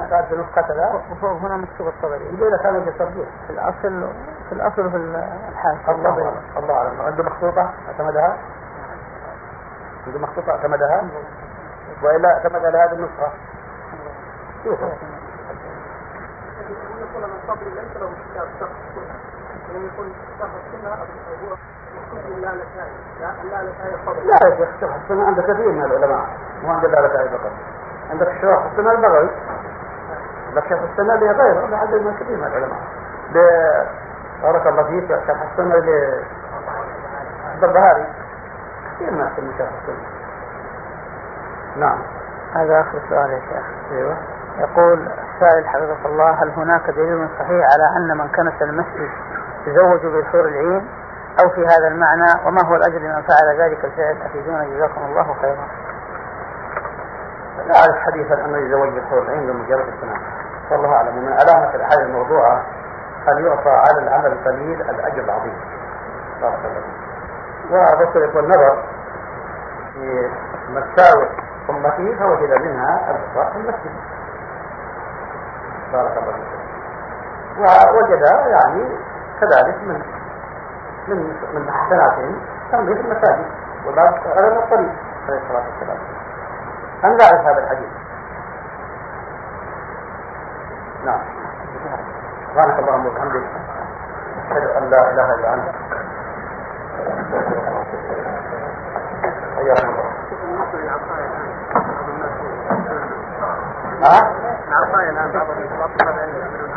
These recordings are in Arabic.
قاعد في نسخة كذا وفوق هنا مكتوب الطبري. يقول لك هذا جسر في الأصل وفي الحاشية. الله أعلم. عنده مخطوطة اعتمدها؟ عنده مخطوطة اعتمدها؟ وإلا اعتمد على هذه النسخة. شوف. يقول من الصبر ليس له كتاب شرح السنة، ولم يكن شرح السنة هو مكتوب لا لكاية الصبر. لا يا شيخ، شرح السنة عند كثير من العلماء، مو عند لا لكاية فقط. عندك شرح السنة البغوي، عندك شرح السنة اللي غيره، عند كثير من العلماء. بارك الله فيك، شرح السنة للبربهاري كثير من أحسن من شرح السنة. نعم. هذا آخر سؤال يا شيخ. ايوه. يقول السائل حفظك الله: هل هناك دليل صحيح على أن من كنس المسجد يزوج بالحور العين أو في هذا المعنى؟ وما هو الأجر لمن فعل ذلك الفعل؟ أفيدونا جزاكم الله خيرا. لا أعرف حديثا أنه يزوج بالحور العين بمجرد الكناس، والله أعلم. من علامة الحال الموضوعة أن يعطى على العمل القليل الأجر العظيم. بارك الله فيك. وذكرت والنظر في مساوئ أمته فوجد منها البقاء في المسجد. بارك الله فيك. ووجد يعني كذلك من حسناتهم تنظيف المساجد وبعض أغلب الطريق عليه الصلاة والسلام. أنا لا أعرف هذا الحديث. نعم. سبحانك اللهم وبحمدك، أشهد أن لا إله إلا أنت، حياكم الله. العصاية الآن بعض الأطفال يعملون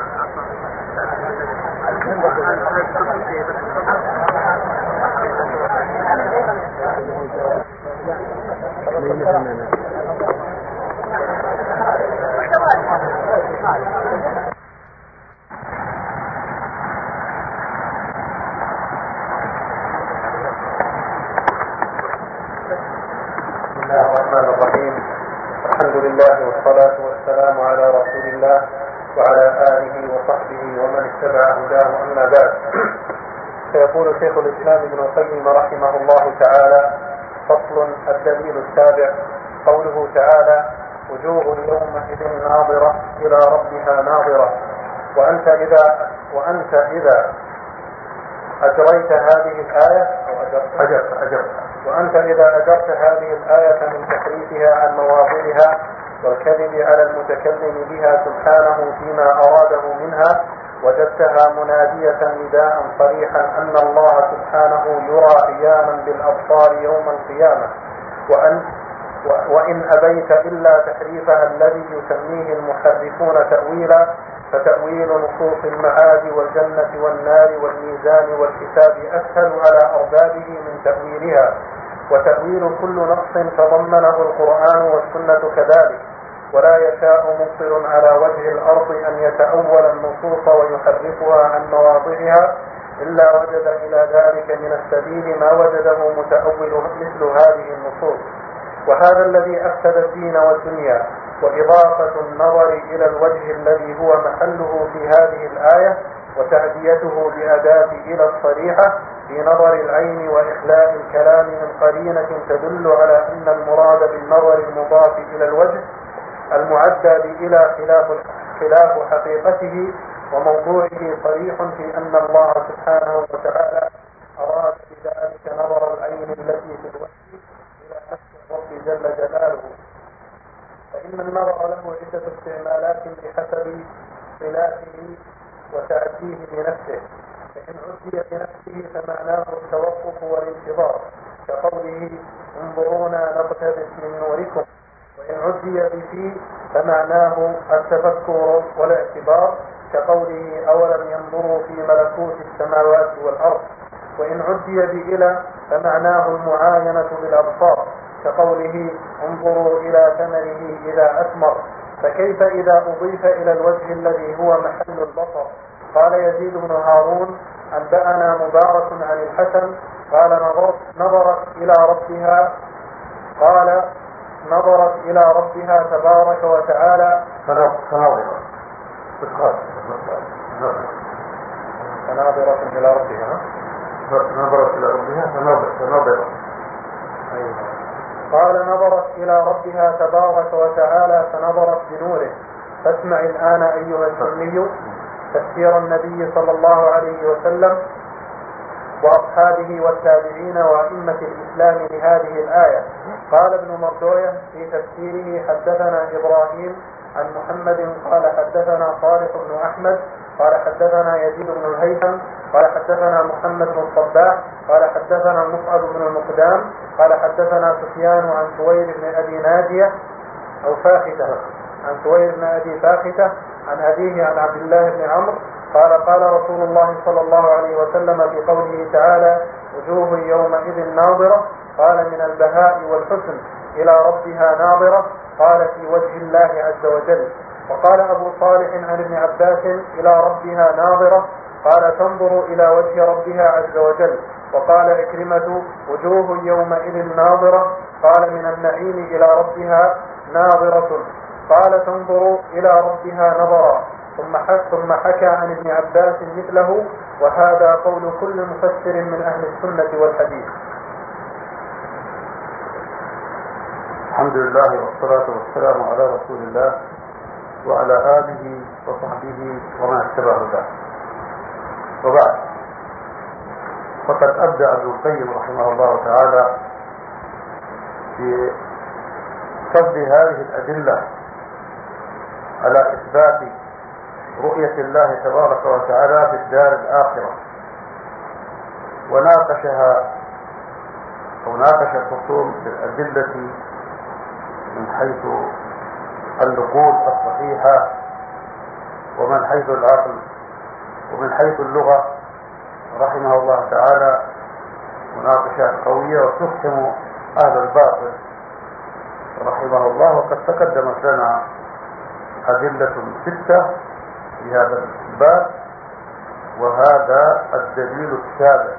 بسم الله الرحمن الرحيم. الحمد لله والصلاة والسلام على رسول الله وعلى آله وصحبه ومن اتبع هداه. أما بعد، فيقول شيخ الإسلام ابن القيم رحمه الله تعالى: فصل. الدليل السابع قوله تعالى: وجوه يومئذ ناظرة إلى ربها ناظرة. وأنت إذا أجريت هذه الآية أو أجرت وأنت إذا أجرت هذه الآية من تحريفها عن مواضعها والكذب على المتكلم بها سبحانه فيما أراده منها، وجدتها منادية نداء صريحا أن الله سبحانه يرى عيانا بالأبصار يوم القيامة. وإن أبيت إلا تحريفها الذي يسميه المحرفون تأويلا، فتأويل نصوص المعاد والجنة والنار والميزان والحساب أسهل على أربابه من تأويلها، وتأويل كل نص تضمنه القرآن والسنة كذلك. ولا يشاء مبصر على وجه الأرض أن يتأول النصوص ويحرفها عن مواضعها إلا وجد إلى ذلك من السبيل ما وجده متأول مثل هذه النصوص. وهذا الذي أفسد الدين والدنيا. وإضافة النظر إلى الوجه الذي هو محله في هذه الآية وتعديته بأداة إلى الصريحة في نظر العين وإخلاء الكلام من قرينة تدل على أن المراد بالنظر المضاف إلى الوجه المعدى بإلى خلاف حقيقته وموضوعه صريح في أن الله سبحانه وتعالى أراد بذلك نظر العين التي في الوجه إلى نفس الرب جل جلاله. فإن النظر له عدة استعمالات بحسب صلاته وتأديه بنفسه. فإن عدي بنفسه فمعناه التوقف والانتظار كقوله: انظرونا نقتبس من نوركم. وإن عدي به فمعناه التفكر والاعتبار كقوله: أولم ينظروا في ملكوت السماوات والأرض. وإن عدي بإلى فمعناه المعاينة بالأبصار كقوله: انظروا إلى ثمره إذا أثمر. فكيف إذا أضيف إلى الوجه الذي هو محل البصر؟ قال يزيد بن هارون: أنبأنا مبارك عن الحسن قال: نظرت إلى ربها تبارك وتعالى فناظرة إلى ربها فناظرة. قال: نظرت إلى ربها تبارك وتعالى فنظرت بنوره. فاسمع الآن أيها السني تفسير النبي صلى الله عليه وسلم وأصحابه والتابعين وأئمة الإسلام لهذه الآية. قال ابن مردوية في تفسيره: حدثنا إبراهيم عن محمد قال حدثنا صالح بن أحمد قال حدثنا يزيد بن الهيثم قال حدثنا محمد بن الصباح قال حدثنا مصعب بن المقدام قال حدثنا سفيان عن سويد بن أبي ناجية أو فاختة عن سويد بن أبي فاختة عن أبيه عن عبد الله بن عمرو قال قال رسول الله صلى الله عليه وسلم في قوله تعالى: وجوه يومئذ ناظرة، قال: من البهاء والحسن إلى ربها ناظرة، قال: في وجه الله عز وجل. وقال أبو صالح عن ابن عباس: إلى ربها ناظرة، قال: تنظر إلى وجه ربها عز وجل. وقال عكرمة: وجوه يومئذ ناظرة، قال: من النعيم إلى ربها ناظرة، قال: تنظر إلى ربها نظرا. ثم حكى عن ابن عباس مثله، وهذا قول كل مفسر من أهل السنة والحديث. الحمد لله والصلاة والسلام على رسول الله وعلى آله وصحبه ومن اتبع هداه. وبعد، فقد أبدأ ابن القيم رحمه الله تعالى في سرد هذه الأدلة على إثبات رؤية الله تبارك وتعالى في الدار الآخرة، وناقش الخصوم بالأدلة من حيث النقول الصحيحة ومن حيث العقل ومن حيث اللغة، رحمه الله تعالى مناقشات قوية وتفهم أهل الباطل رحمه الله. وقد تقدمت لنا أدلة 6 في هذا الباب، وهذا الدليل السابع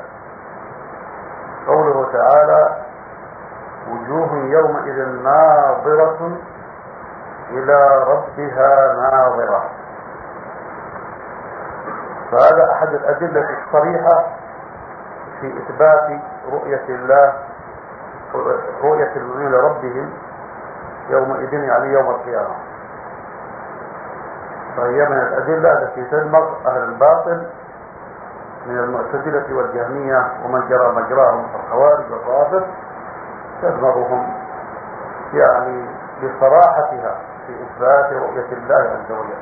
قوله تعالى: وجوه يومئذ ناظرة إلى ربها ناظرة. فهذا أحد الأدلة الصريحة في إثبات رؤية الله، رؤية المؤمنين لربهم يومئذ يعني يوم القيامة. فهي من الأدلة التي تدمغ أهل الباطل من المعتزلة والجهمية ومن جرى مجراهم الخوارج والرافض، تدمغهم يعني بصراحتها في إثبات رؤية الله عز وجل.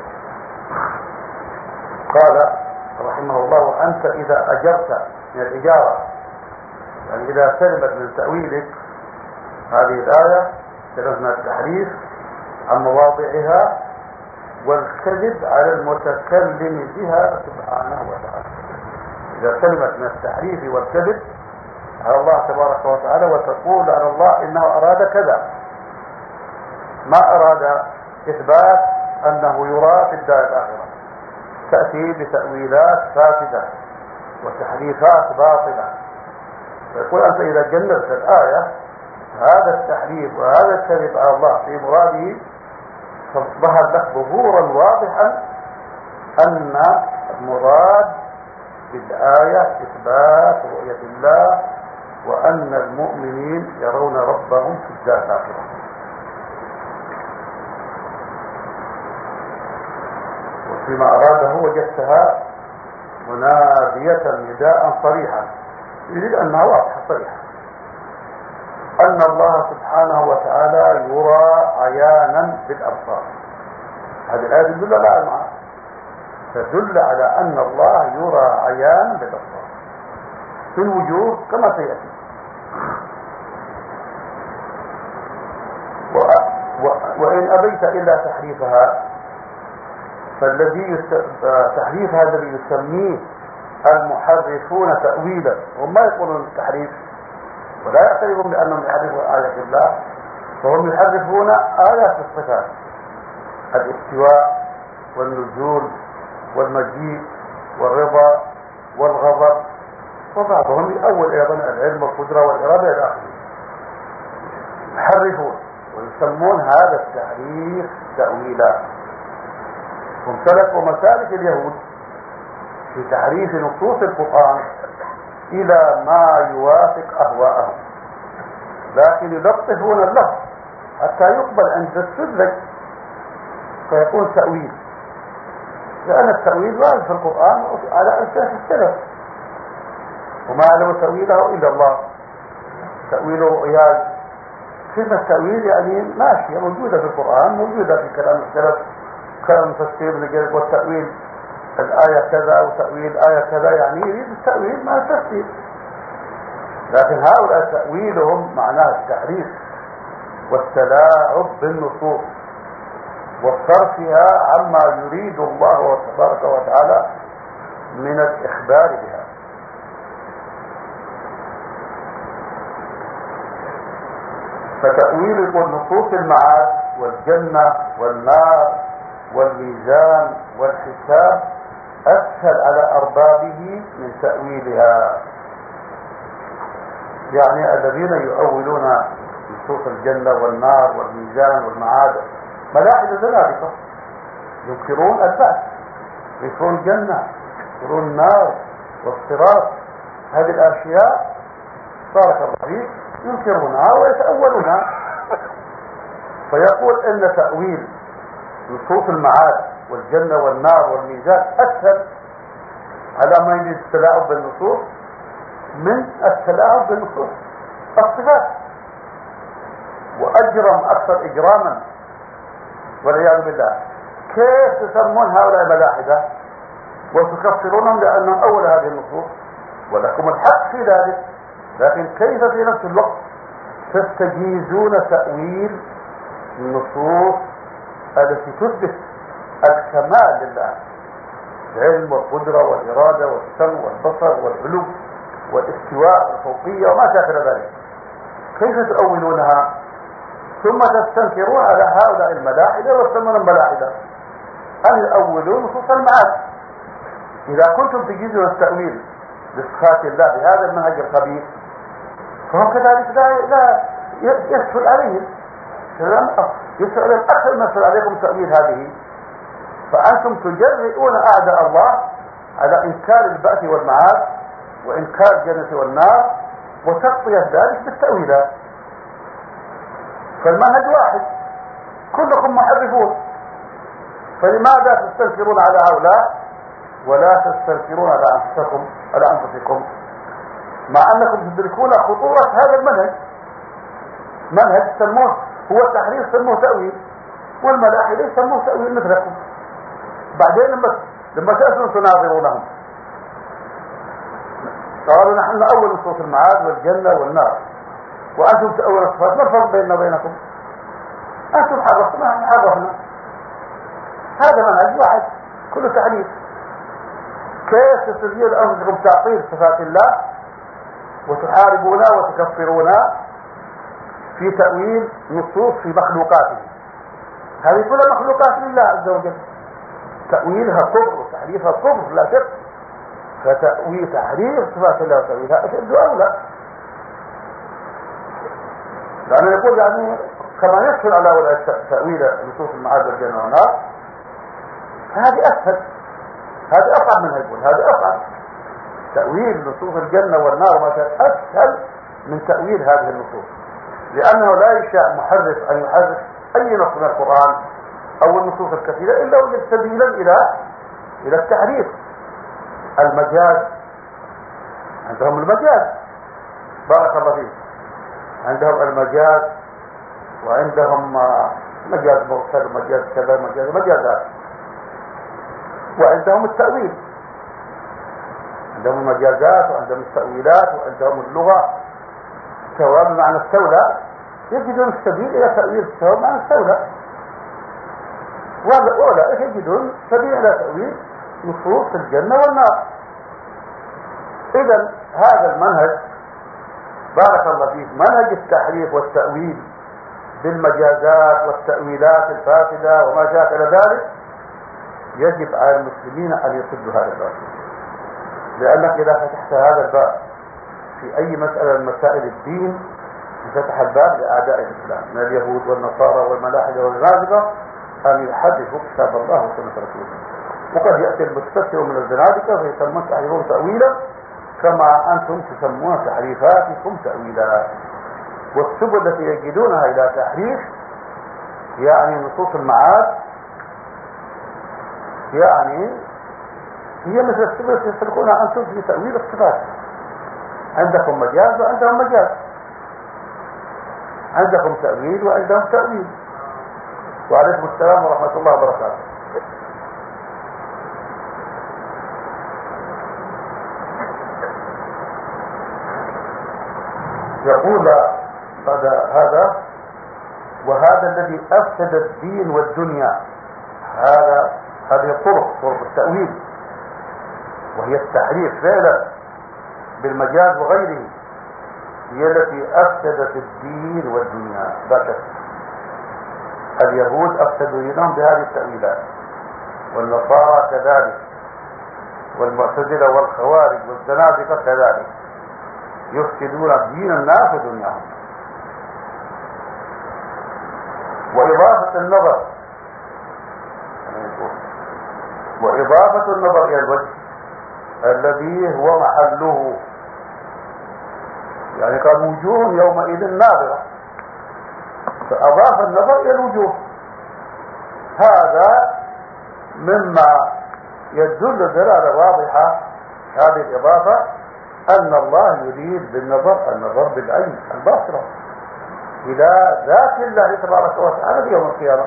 قال رحمه الله: وأنت إذا أجرت من الإجارة، يعني إذا سلمت من تأويلك هذه الآية، سلمت من التحريف عن مواضعها والكذب على المتكلم بها سبحانه وتعالى، إذا سلمت من التحريف والكذب على الله تبارك وتعالى وتقول على الله إنه أراد كذا، ما أراد إثبات أنه يرى في الدار الآخرة، تأتي بتأويلات فاسدة وتحريفات باطلة. فيقول أنت إذا جنبت الآية هذا التحريف وهذا الكذب على الله في مراده، فظهر لك ظهورا واضحا أن المراد بالآية إثبات رؤية الله، وأن المؤمنين يرون ربهم في الدار الآخرة. وفيما أراده وجدتها منادية نداء صريحا، يريد أنها واضحة صريحة أن الله سبحانه وتعالى يرى عيانا بالأبصار. هذه الآية تدل على المعنى، تدل على أن الله يرى عيانا بالأبصار في الوجوه كما سيأتي. وإن أبيت إلا تحريفها، تحريف هذا الذي يسميه المحرفون تأويلا، هم ما يقولون التحريف ولا يعترفون بأنهم يحرفون آيات الله، فهم يحرفون آيات الصفات: الاستواء والنزول والمجيء والرضا والغضب، وبعضهم يؤول أيضا العلم والقدرة والإرادة إلى آخره. يحرفون ويسمون هذا التحريف تأويلا. هم سلكوا مسالك اليهود في تحريف نصوص القرآن إلى ما يوافق أهواءهم، لكن يلطفون اللفظ حتى يقبل عند السذج. فيكون تأويل، لأن التأويل وارد في القرآن على أساس السلف، وما يعلم تأويله إلا الله. تأويل رؤياي، كلمة تأويل يعني ماشية موجودة في القرآن، موجودة في كلام السلف، كلام المفسرين، والتأويل الآية كذا أو تأويل آية كذا، يعني يريد التأويل مع التفسير. لكن هؤلاء تأويلهم معناه التحريف والتلاعب بالنصوص وصرفها عما يريد الله تبارك وتعالى من الإخبار بها. فتأويل نصوص المعاد والجنة والنار والميزان والحساب أسهل على أربابه من تأويلها. يعني الذين يؤولون نصوص الجنة والنار والميزان والمعاد ملاحدة زنادقة، ينكرون البعث، ينكرون الجنة، ينكرون النار والصراط، هذه الأشياء بارك الله فيك ينكرونها ويتأولونها. فيقول إن تأويل نصوص المعاد والجنة والنار والميزان أسهل على ما يجب التلاعب بالنصوص من التلاعب بالنصوص الصفات، وأجرم أكثر إجراما والعياذ بالله. كيف تسمون هؤلاء ملاحدة وتكفرونهم لأنهم أول هذه النصوص، ولكم الحق في ذلك، لكن كيف في نفس الوقت تستجيزون تأويل النصوص التي تثبت الكمال لله، العلم والقدرة والإرادة والسمع والبصر والعلو والاستواء والفوقية وما شاكل ذلك، كيف تؤولونها ثم تستنكرون على هؤلاء الملاحدة ويسمون الملاحدة أن يؤولون نصوص المعاد؟ إذا كنتم تجيزون التأويل لصفات الله بهذا المنهج الخبيث فهم كذلك لا يسهل عليهم، يسهل أكثر ما يسهل عليكم تأويل هذه. فأنتم تجرئون أعداء الله على إنكار البعث والمعاد وإنكار الجنة والنار وتغطية ذلك بالتأويلات. فالمنهج واحد، كلكم محرفون، فلماذا تستنكرون على هؤلاء ولا تستنكرون على أنفسكم مع أنكم تدركون خطورة هذا المنهج؟ منهج سموه هو التحريف، سموه تأويل، والملاحدة سموه تأويل مثلكم. بعدين لما تأتوا تناظرونهم قالوا نحن نأول نصوص المعاد والجنة والنار وأنتم تأول الصفات، ما الفرق بيننا وبينكم؟ أنتم حرفتنا نحن حرفنا، هذا منهج واحد كله تحريف. كيف تستطيعون أنفسكم تعطيل صفات الله وتحاربونا وتكفرونا في تأويل نصوص في مخلوقاته؟ هذه كلها مخلوقات لله عز وجل، تأويلها كفر وتحريفها كفر لا شك. فتأويل تحريف صفات الله وتأويلها أشد أولى، لأنه يقول يعني كما يسهل على أولئك تأويل نصوص المعاد والجنة والنار، هذه أسهل، هذه أصعب منها، يقول هذه أصعب. تأويل نصوص الجنة والنار ما أسهل من تأويل هذه النصوص، لأنه لا يشاء محرف أن يحرف أي نص من القرآن أو النصوص الكثيرة إلا وجد سبيلا إلى التحريف. المجاز، عندهم المجاز بارك الله فيه، عندهم المجاز وعندهم مجاز مرسل، مجاز كذا، مجازات، وعندهم التأويل، عندهم المجازات وعندهم التأويلات وعندهم اللغة. سواء بمعنى استولى يجدون السبيل إلى تأويل السواء بمعنى استولى، ولا يجدون سبيل إلى تأويل نصوص الجنة والنار. إذا هذا المنهج بارك الله فيه منهج التحريف والتأويل بالمجازات والتأويلات الفاسدة وما شاكل ذلك، يجب على المسلمين أن يصدوا هذا الباب، لأنك إذا فتحت هذا الباب في أي مسألة من مسائل الدين فتح الباب لأعداء الإسلام من اليهود والنصارى والملاحدة والزنادقة أن يحدثوا كتاب الله وسنة رسوله. وقد يأتي المستكبر من الزنادقة فيسمون تحريفهم تأويلا كما أنتم تسمون تحريفاتكم تأويلا. والسبل التي يجدونها إلى تحريف يعني نصوص المعاد يعني هي مثل الصفات يسلكونها أنتم في تأويل الصفات. عندكم مجاز وعندهم مجاز، عندكم تأويل وعندهم تأويل. وعليكم السلام ورحمة الله وبركاته. يقول بعد هذا: وهذا الذي أفسد الدين والدنيا. هذه طرق التأويل، وهي التحريف فعلا بالمجاز وغيره، هي التي أفسدت الدين والدنيا لا شك. اليهود أفسدوا دينهم بهذه التأويلات، والنصارى كذلك، والمعتزلة والخوارج والزنادقة كذلك، يفسدون دين الناس ودنياهم. وإضافة النظر إلى الوجه الذي هو محله، يعني قال وجوه يومئذ ناظرة، فأضاف النظر إلى الوجوه. هذا مما يدل دلالة واضحة هذه الإضافة أن الله يريد النظر بالعين الباصرة إلى ذات الله تبارك وتعالى في يوم القيامة.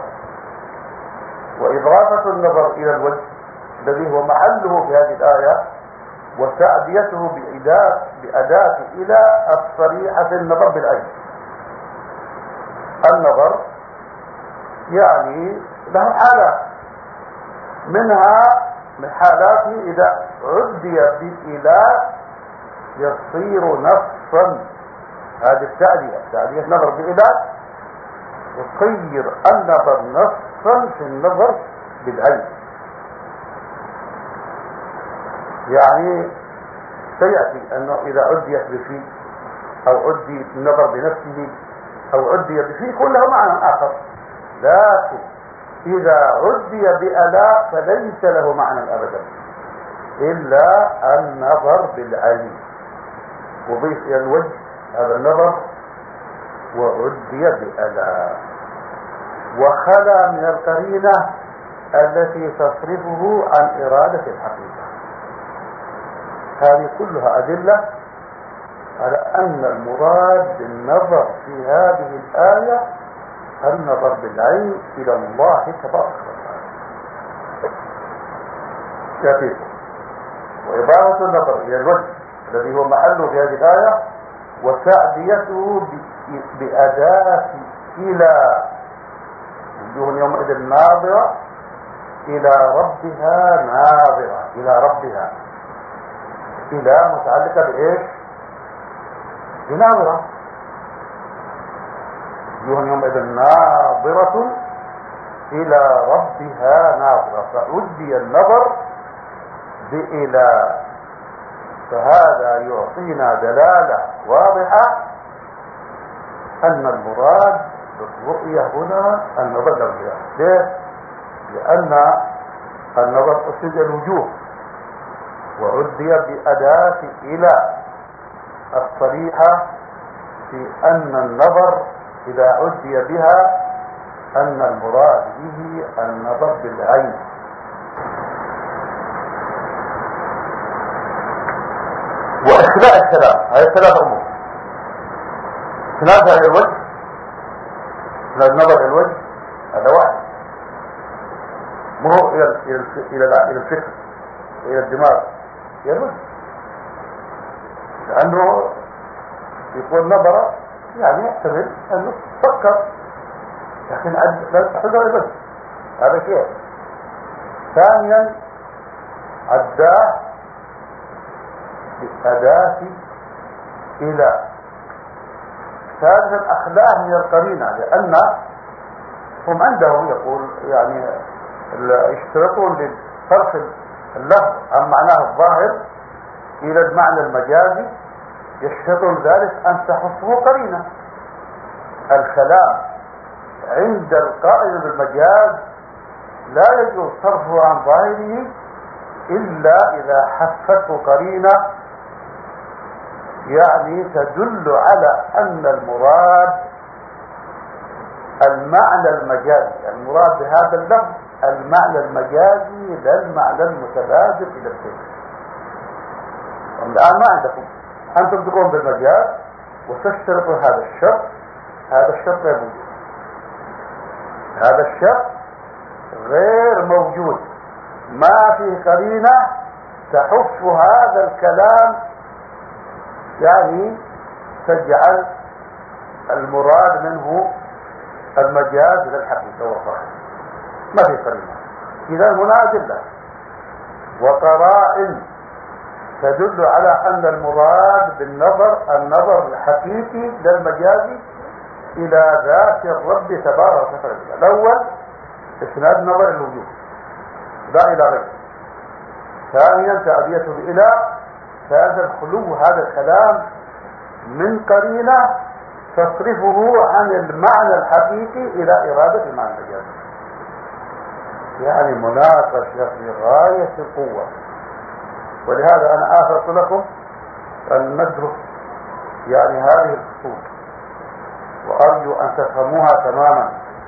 وإضافة النظر إلى الوجه الذي هو محله في هذه الآية وتعديته بأداة إلى الصريحة النظر بالعين. النظر يعني له حالات، منها من حالاته إذا عدي بإله يصير نصا. هذه التعدية نظر بإله يصير النظر نصا في النظر بالعين. يعني سيأتي أنه إذا عديت بفيه أو عدي النظر بنفسه أو عدي بفيه كله معنى آخر، لكن إذا عدي بألاء فليس له معنى أبدا إلا النظر بالعين. وضيف إلى الوجه هذا النظر وعدي بألاء، وخلى من القرينة التي تصرفه عن إرادة الحقيقة. هذه كلها أدلة على أن المراد بالنظر في هذه الآية النظر بالعين إلى الله تبارك وتعالى. يأتيكم وإضافة النظر إلى الوجه الذي هو محله في هذه الآية وتعديته بأداة إلى، وجوه يومئذ ناظرة إلى ربها ناظرة، إلى ربها، إلى متعلقة بإيش؟ بناظرة. وجوه يومئذ ناظرة إلى ربها ناظرة، فعدي النظر بإلى. فهذا يعطينا دلالة واضحة أن المراد بالرؤية هنا النظر للرؤية. ليه؟ لأن النظر أسد الوجوه وعدي بأداة إلى الصريحة في أن النظر إذا عدي بها أن المراد به النظر بالعين. وإخلاء السلام هذه ثلاث أمور: ثلاثة إلى الوجه، النظر إلى الوجه هذا واحد، مو إلى الفكر إلى الدماغ، إلى الوجه، لأنه يكون نظر يعني يحتمل أنه فكر، لكن لا تحضر الوجه، هذا شيء. ثانيا عداه بأداة إلى. ثالثا أخلاه من القرينة، لأن هم عندهم يقول يعني يشترطون لصرف اللفظ عن معناه الظاهر إلى المعنى المجازي، يشترطون ذلك أن تخصه قرينة. الكلام عند القائل بالمجاز لا يجوز صرفه عن ظاهره إلا إذا حفته قرينة يعني تدل على أن المراد المعنى المجازي، المراد بهذا اللفظ المعنى المجازي لا المعنى المتبادل إلى الذهن. الآن ما عندكم، أنتم تقوم بالمجاز وتشترطوا هذا الشرط، هذا الشرط غير موجود، هذا الشرط غير موجود، ما في قرينة تحف هذا الكلام يعني تجعل المراد منه المجاز للحقيقة والظاهر، ما في قرينة. إذا هنا أدلة وقرائن تدل على أن المراد بالنظر النظر الحقيقي للمجازي إلى ذات الرب تبارك وتعالى. الأول إسناد نظر الوجود لا إلى غيره. ثانيا تعبيته بإله. ثالثا خلو هذا الكلام من قرينة تصرفه عن المعنى الحقيقي إلى إرادة المعنى المجازي. يعني مناقشة في غاية القوة. ولهذا أنا آثرت لكم أن ندرس يعني هذه الفصول، وأرجو أن تفهموها تماما،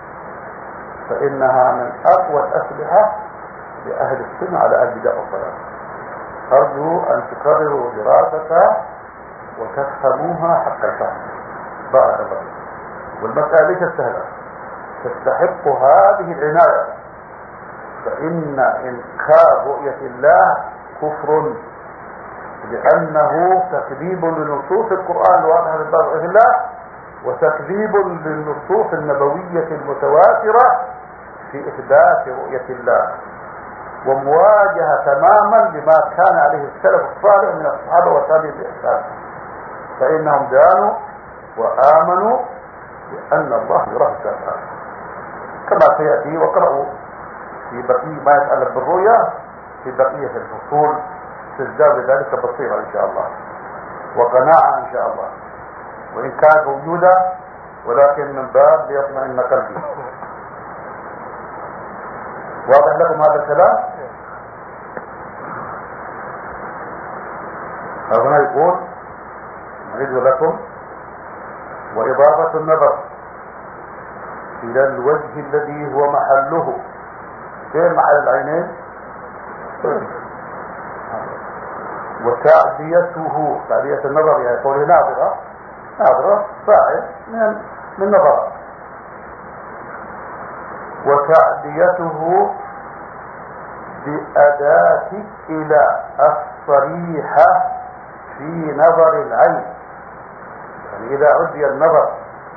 فإنها من أقوى الأسلحة لأهل السنة على البدع والضلال. أرجو أن تكرروا دراستها وتفهموها حق الفهم. بارك الله فيكم. والمسألة ليست سهلة، تستحق هذه العناية، فإن إنكار رؤية الله كفر، لأنه تكذيب لنصوص القرآن الواضحة في رؤية الله، وتكذيب للنصوص النبوية المتواترة في إثبات رؤية الله، ومواجهة تماما لما كان عليه السلف الصالح من الصحابة والتابعين بإحسان، فإنهم دانوا وآمنوا بأن الله يراه تعالى كما سيأتي. وقرأوا في بقية ما يتعلق بالرؤيا في بقية الفصول، تزداد ذلك بصيرة إن شاء الله وقناعة إن شاء الله، وإن كانت موجودة ولكن من باب ليطمئن قلبي. واضح لكم هذا الكلام؟ هنا يقول نعيد لكم: وإضافة النظر إلى الوجه الذي هو محله، فين محل العينين؟ وتعديته، تعدية النظر يعني قوله ناظرة، ناظرة فاعل من نظر، وتعديته بأداة إلى الصريحة في نظر العين. يعني إذا عدي النظر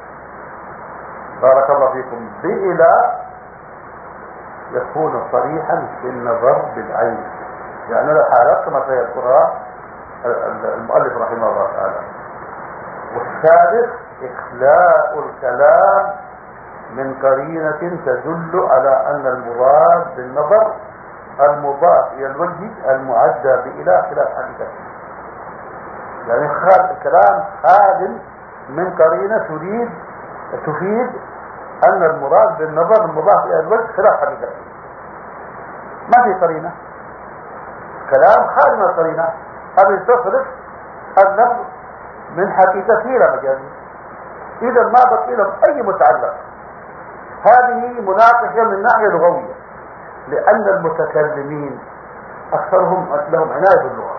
بارك الله فيكم بإلى يكون صريحا في النظر بالعين، يعني الحالات كما سيذكرها المؤلف رحمه الله تعالى. والثالث إخلاء الكلام من قرينة تدل على أن المراد بالنظر المضاف إلى الوجه المعدى بإله خلاف حقيقته. يعني الكلام خال من قرينة تفيد أن المراد بالنظر المضاف إلى الوجه خلاف حقيقته. ما في قرينة، كلام خال من القرينة، هذا تصرف اللفظ من حقيقته إلى مجازه، إذا ما بقي له أي متعلق. هذه مناقشة من ناحية لغوية، لأن المتكلمين أكثرهم لهم عناية باللغة،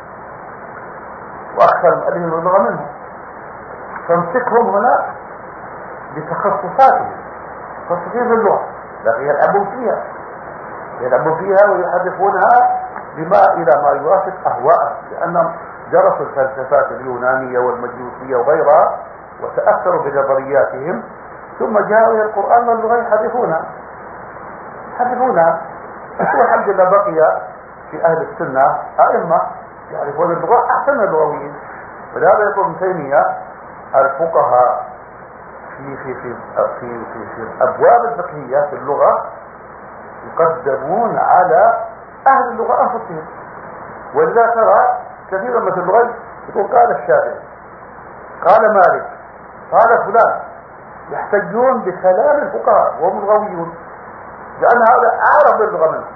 وأكثر مؤلفين باللغة منهم، فامسكهم هنا بتخصصاتهم، تخصصين باللغة، لكن يلعبون فيها ويحرفونها بما إلى ما يوافق أهواءهم، لأنهم درسوا الفلسفات اليونانية والمجوسية وغيرها وتأثروا بنظرياتهم، ثم جاءوا إلى القرآن واللغة يحرفونها. والحمد لله بقي في أهل السنة أئمة يعرفون اللغة أحسن من اللغويين. ولهذا يقول ابن تيمية الفقهاء في الأبواب الفقهية في اللغة يقدمون على أهل اللغة أنفسهم. ولذا ترى كثيرا من اللغة يقول قال الشافعي، قال مالك، قال فلان، يحتجون بكلام الفقهاء وهم لغويون، لأن هذا أعرف باللغة منهم.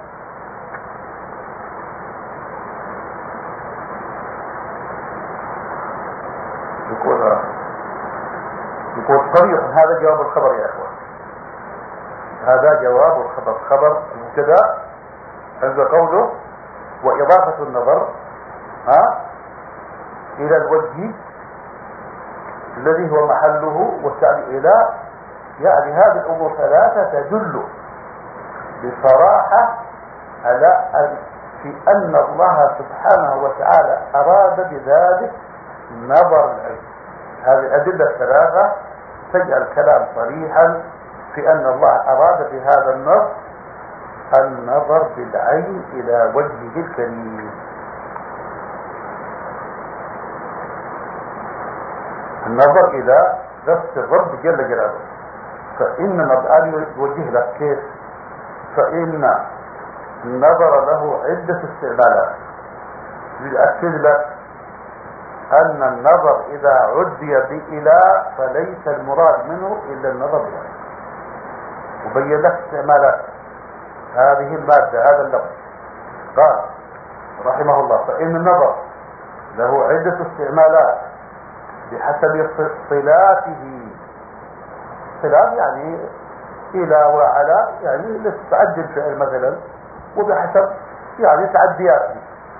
يقول صريح هذا جواب الخبر يا أخوان. هذا جواب الخبر. خبر المبتدا عند قوله وإضافة النظر إلى الوجه الذي هو محله والتعبير إلى، يعني هذه الأمور ثلاثة تدل بصراحة على أن الله سبحانه وتعالى أراد بذلك نظر العين. هذه الأدلة الثلاثة تجعل الكلام صريحا في أن الله أراد بهذا النص النظر بالعين إلى وجهه الكريم. النظر إلى نفس الرب جل جلاله. فإن الآن يوجه لك كيف؟ فإن النظر له عدة استعمالات ليؤكد لك أن النظر إذا عدي بإلى فليس المراد منه إلا النظر بالعين. وبين لك استعمالات هذه المادة هذا اللفظ. قال رحمه الله فإن النظر له عدة استعمالات بحسب صلاته. صلات يعني إلى وعلى، يعني لتتعدي الفعل مثلا، وبحسب يعني تعدياته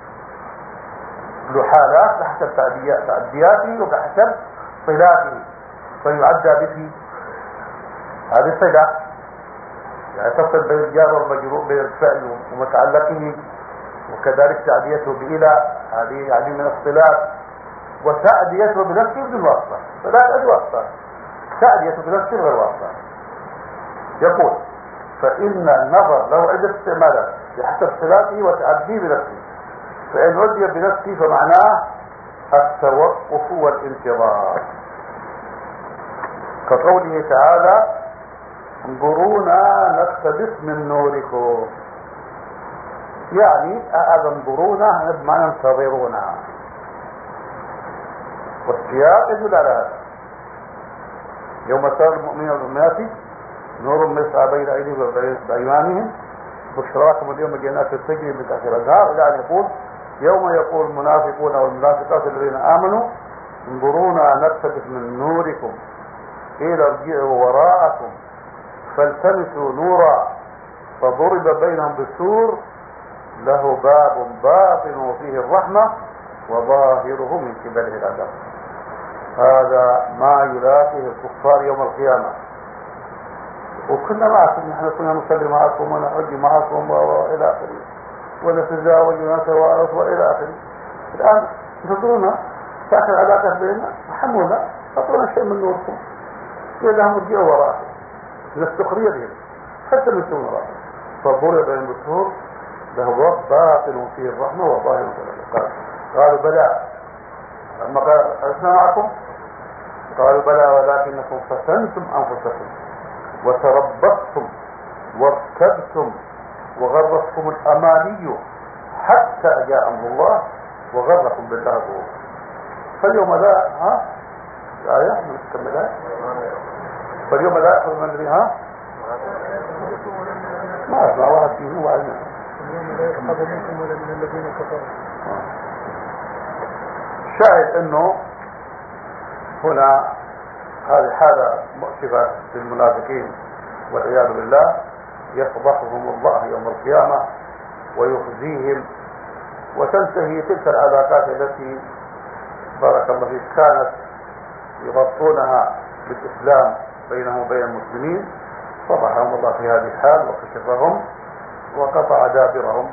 له حالات بحسب تعدياته وبحسب صلاته فيعدى به. هذه صلة يعني تصل بين الجار والمجرور بين الفعل ومتعلقه، وكذلك تعديته بإلى هذه يعني من الصلات. وتعديته بنفسه بدون واسطة، فلا أدي واسطة، تعديته بنفسه غير واسطة. يقول فإن النظر له عدة استعمالات بحسب صلاته وتعديه بنفسه. فإن عدي بنفسه فمعناه التوقف والانتظار، كقوله تعالى انظرونا نقتبس من نوركم. يعني هذا انظرونا بمعنى انتظرونا، والسياق يدل على هذا. يوم ترى المؤمنين والمؤمنات نور يسعى بين ايديهم وبايمانهم بشراكم اليوم جنات تجري من تحتها الانهار، الى ان يقول يوم يقول المنافقون والمنافقات الذين امنوا انظرونا نقتبس من نوركم قيل ارجعوا وراءكم فالتمسوا نورا فضرب بينهم بالسور له باب باطن فيه الرحمة وظاهره من قبله العذاب. هذا ما يلاقيه الكفار يوم القيامة. وكنا معكم، نحن كنا نصلي معكم ونحج معكم والى اخره ونتزاوج ونتوارث والى اخره. الان انتظرونا تاخر علاقه بيننا حمونا اعطونا شيء من نوركم قيل لهم ارجعوا وراءكم من السخريه بهم حتى من وراء فضرب بين السور له باب باطن فيه الرحمه وظاهر كذلك. قالوا بلى لما قال ألسنا معكم قالوا بلى ولكنكم فتنتم انفسكم وتربصتم وارتبتم وغرتكم الاماني حتى جاء امر الله وغركم بالله غرور. فاليوم لا آية نكملها. فاليوم لا يأخذ من الذي ما أسمع واحد فيه وعلنا اليوم لا يأخذ منكم ولا من الذين كفروا. شاهد انه هنا هذه حالة مؤسفة للمنافقين والعياذ بالله، يفضحهم الله يوم القيامة ويخزيهم، وتنتهي تلك العلاقات التي بارك الله فيك كانت يغطونها بالإسلام بينهم وبين المسلمين، فضحهم الله في هذه الحال وكشفهم وقطع دابرهم.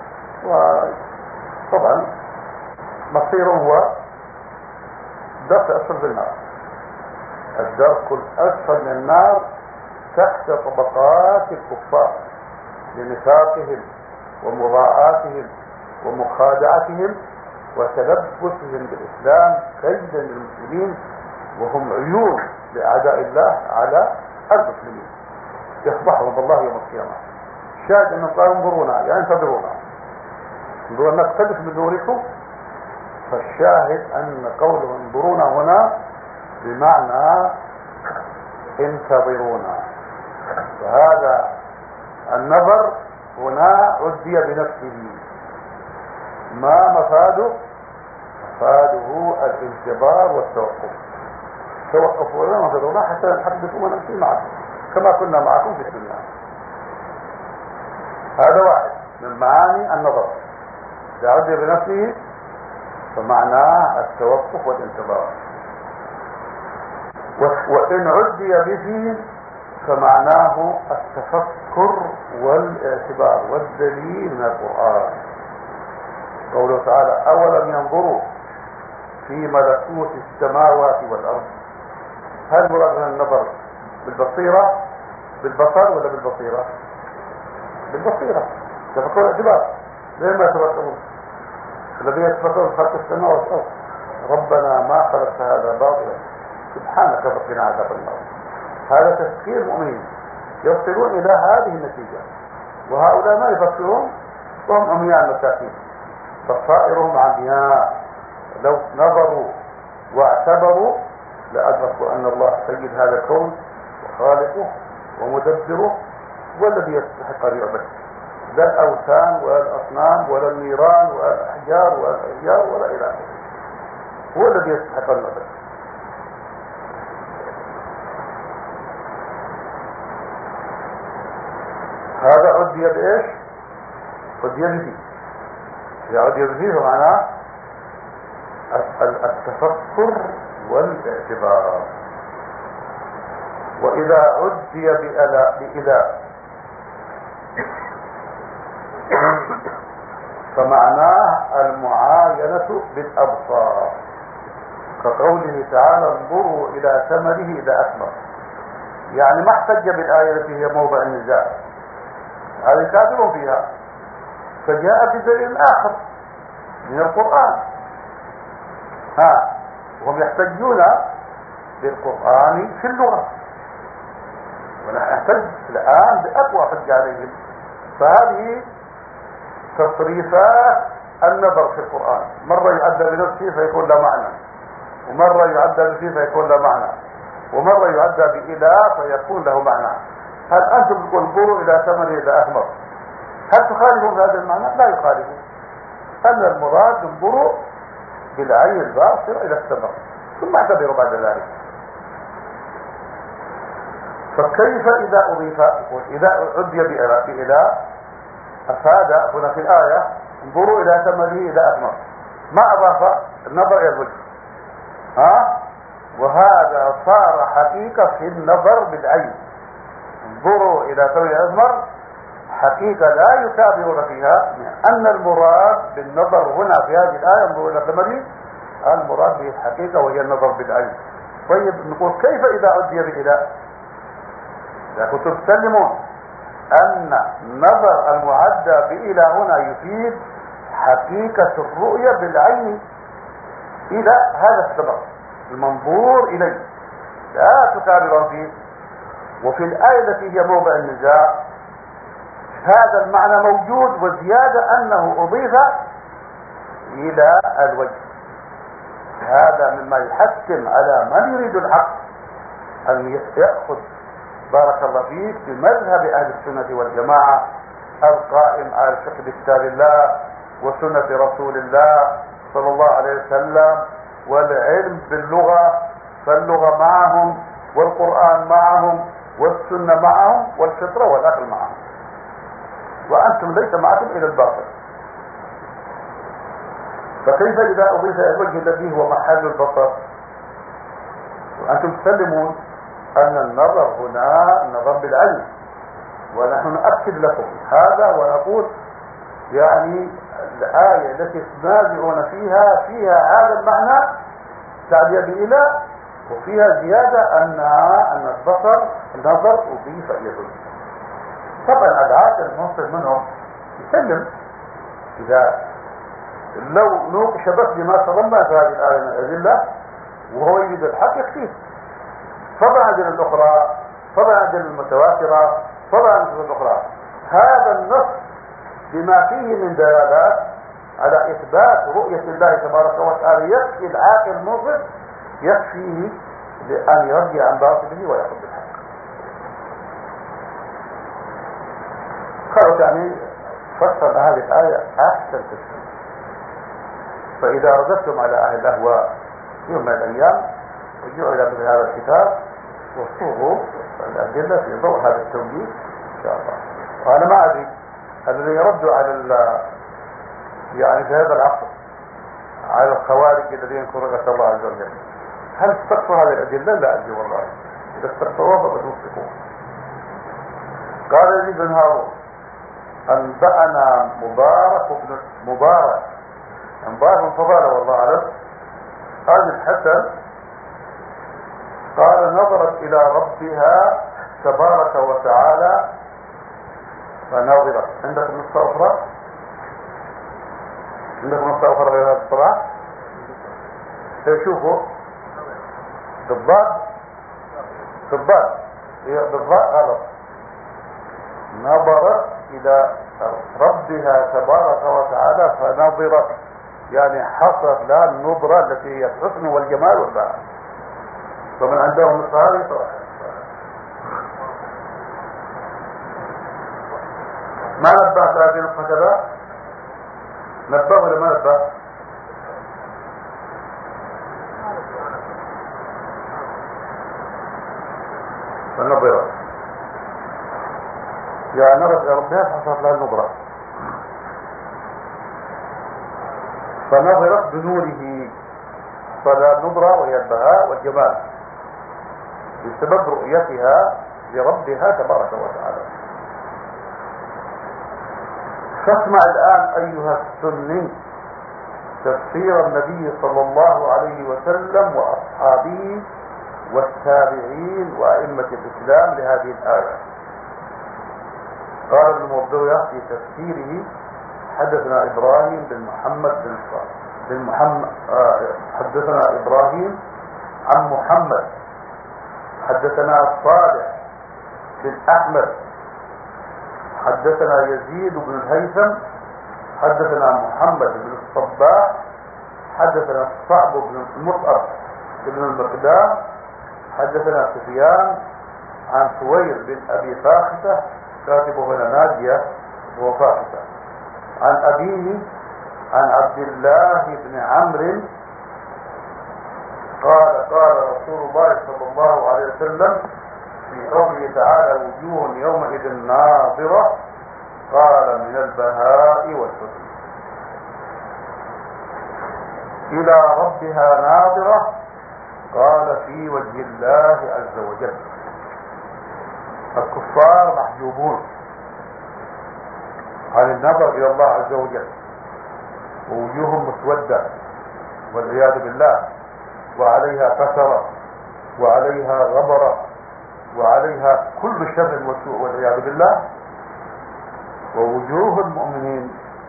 وطبعا مصيرهم هو درك أسفل في النار، الدرك الأسفل من النار تحت طبقات الكفار لنفاقهم ومضاعاتهم ومخادعتهم وتلبسهم بالإسلام كيدا للمسلمين، وهم عيون لأعداء الله على المسلمين. يفضحهم الله يوم القيامة. شاهد أنهم قالوا انظرونا يعني انتظرونا، انظرونا نقتبس من نوركم. فالشاهد أن قوله انظرونا هنا بمعنى انتظرونا. فهذا النظر هنا عدي بنفسه. ما مفاده؟ مفاده الانتظار والتوقف. توقفوا لنا وانتظرونا حتى نحدث ونمشي معكم كما كنا معكم في الدنيا. هذا واحد من معاني النظر. إذا عدي بنفسه فمعناه التوقف والانتظار، وإن عدي به فمعناه التفكر والاعتبار والدليل من القرآن. قوله تعالى أولم ينظروا في ملكوت السماوات والأرض. هل مراد من النظر بالبصيرة بالبصر ولا بالبصيرة؟ بالبصيرة. تفكر واعتبار. ليه ما يتفكرون؟ الذين يتفكرون في خلق السماوات والأرض ربنا ما خلقت هذا باطلا سبحانك فقنا عذاب النار. هذا تفكير المؤمنين يصلون إلى هذه النتيجة، وهؤلاء ما يفكرون وهم عميان مساكين بصائرهم عمياء. لو نظروا واعتبروا لأدركوا أن الله سيد هذا الكون وخالقه ومدبره والذي يستحق أن يعبد، لا الأوثان ولا الأصنام ولا النيران ولا الأحجار ولا الأشجار ولا إلى آخره، هو الذي يستحق أن يعبد. هذا عدي بإيش؟ عدي به. إذا عدي به فمعناه التفكر والاعتبار. وإذا عدي بإله فمعناه المعاينة بالأبصار، كقوله تعالى انظروا إلى ثمره إذا أثمر. يعني ما احتج بالآية التي هي موضع النزاع، هذه كافر فيها، فجاء بدليل آخر من القرآن. وهم يحتجون بالقرآن في اللغة، ونحتج الآن بأقوى حجة عليهم. فهذه تصريفات النظر في القرآن، مرة يعدى بنفسه فيكون له معنى، ومرة يعدى بنفسه فيكون له معنى، ومرة يعدى بإله فيكون له معنى. هل أنتم تقول انظروا إلى ثمره إذا أثمر، هل تخالفون هذا المعنى؟ لا يخالفون. أن المراد انظروا بالعين الباصرة إلى الثمر ثم اعتبروا بعد ذلك. فكيف إذا أضيف؟ إذا عدي بإله أفاد هنا في الآية انظروا إلى ثمره إذا أثمر، ما أضاف النظر إلى الوجه. وهذا صار حقيقة في النظر بالعين. انظروا إلى ثمره إذا أثمر حقيقة لا يتابعون فيها، أن المراد بالنظر هنا في هذه الآية انظروا إلى ثمره، المراد به الحقيقة وهي النظر بالعين. طيب نقول كيف إذا عدي بإله؟ إذا كنتم تسلمون أن النظر المعدى بإله هنا يفيد حقيقة الرؤية بالعين إلى هذا السبب المنظور إليه، لا تكابرون فيه. وفي الآية التي هي موضع النزاع هذا المعنى موجود، وزيادة أنه أضيف إلى الوجه. هذا مما يحتم على من يريد الحق أن يأخذ بارك الله فيك بمذهب أهل السنة والجماعة القائم على الفقه بكتاب الله وسنة رسول الله صلى الله عليه وسلم، والعلم باللغة، فاللغة معهم والقرآن معهم والسنة معهم والفطرة والعقل معهم، وأنتم ليس معكم إلى الباطل. فكيف إذا أضيف إلى الوجه الذي هو محل البصر وأنتم تسلمون أن النظر هنا النظر بالعلم؟ ونحن نؤكد لكم هذا ونقول يعني الآية التي تنازعون فيها هذا المعنى تعدي بإله، وفيها زيادة أن النظر أضيف إلى الوجه. طبعا العاقل المنصف منهم يسلم إذا لو نوقش بس بما تضمن في هذه الآية من الأدلة وهو يجد الحق يكفيه. طبعا الأدلة الأخرى، طبعا الأدلة المتواترة، طبعا الأدلة الأخرى، هذا النص بما فيه من دلالات على إثبات رؤية الله تبارك وتعالى يكفي العاقل المنصف، يكفيه لأن يرجع عن باطله ويأخذ بالحق. قالوا يعني فسر هذه الآية أحسن تفسير. فإذا رددتم على أهل الأهواء يوم من الأيام رجعوا إلى مثل هذا الكتاب وصوغوا الأدلة في ضوء هذا التوجيه إن شاء الله. وأنا ما أدري الذي يرد على يعني في هذا العصر على الخوارج الذين ينكرون الله عز وجل. هل استقصوا هذه الأدلة؟ لا أدري والله. إذا استقصوها فقد وفقوا. قال يزيد بن هارون أنبأنا مبارك بن مبارك فضاله والله أعلم هذا الحسن قال نظرت إلى ربها تبارك وتعالى فنظرت. عندك نص أخرى؟ عندكم نص أخرى غير هذا الصراحة؟ شوفوا بالضاد بالضاد غلط. نظرت إلى ربها تبارك وتعالى فنظرت يعني حصلت لها النظرة التي هي الحسن والجمال والبهاء. فمن عندهم نص هذه صراحة ما نبهت هذه النص كذا؟ نبه ولا ما نبه؟ فالنظرة يعني نظرت إلى ربها فحصلت لها النظرة فنظرت بنوره فلا النظرة وهي البهاء والجمال بسبب رؤيتها لربها تبارك وتعالى. فاسمع الآن أيها السني تفسير النبي صلى الله عليه وسلم وأصحابه والتابعين وأئمة الإسلام لهذه الآية. قال ابن مردوية في تفسيره حدثنا إبراهيم حدثنا إبراهيم عن محمد حدثنا صالح بن أحمد حدثنا يزيد بن الهيثم حدثنا محمد بن الصباح حدثنا الصعب بن المصعب بن المقدام حدثنا سفيان عن سوير بن أبي فاخته كاتبه هنا ناجية وفاخته عن أبيه عن عبد الله بن عمرو قال رسول الله صلى الله عليه وسلم في قوله تعالى وجوه يومئذ ناظرة قال من البهاء والحسن إلى ربها ناظرة قال في وجه الله عز وجل. الكفار محجوبون عن النظر إلى الله عز وجل ووجوههم مسودة والعياذ بالله وعليها كسرة وعليها غبرة وعليها كل شر وسوء والعياذ بالله. ووجوه المؤمنين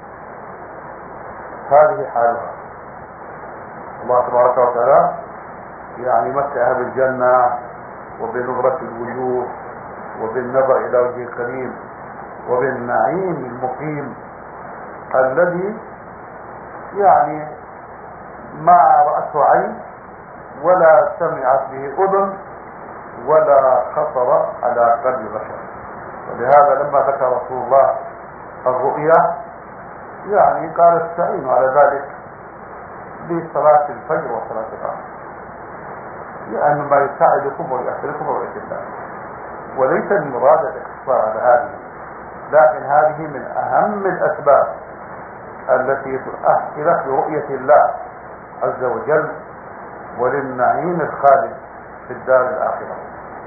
هذه حالها. الله تبارك وتعالى يعني متعها بالجنة وبنظرة الوجوه وبالنظر إلى وجه الكريم وبالنعيم المقيم الذي يعني ما رأته عين ولا سمعت به أذن ولا خطر على قلب بشر. ولهذا لما ذكر رسول الله الرؤيا يعني قال استعينوا على ذلك بصلاة الفجر وصلاة العصر لأن ما يساعدكم ويأثركم رؤية الله. وليس المراد الاقتصار على هذه لكن هذه من أهم الأسباب التي تؤهلك لرؤية الله عز وجل وللنعيم الخالد في الدار الآخرة.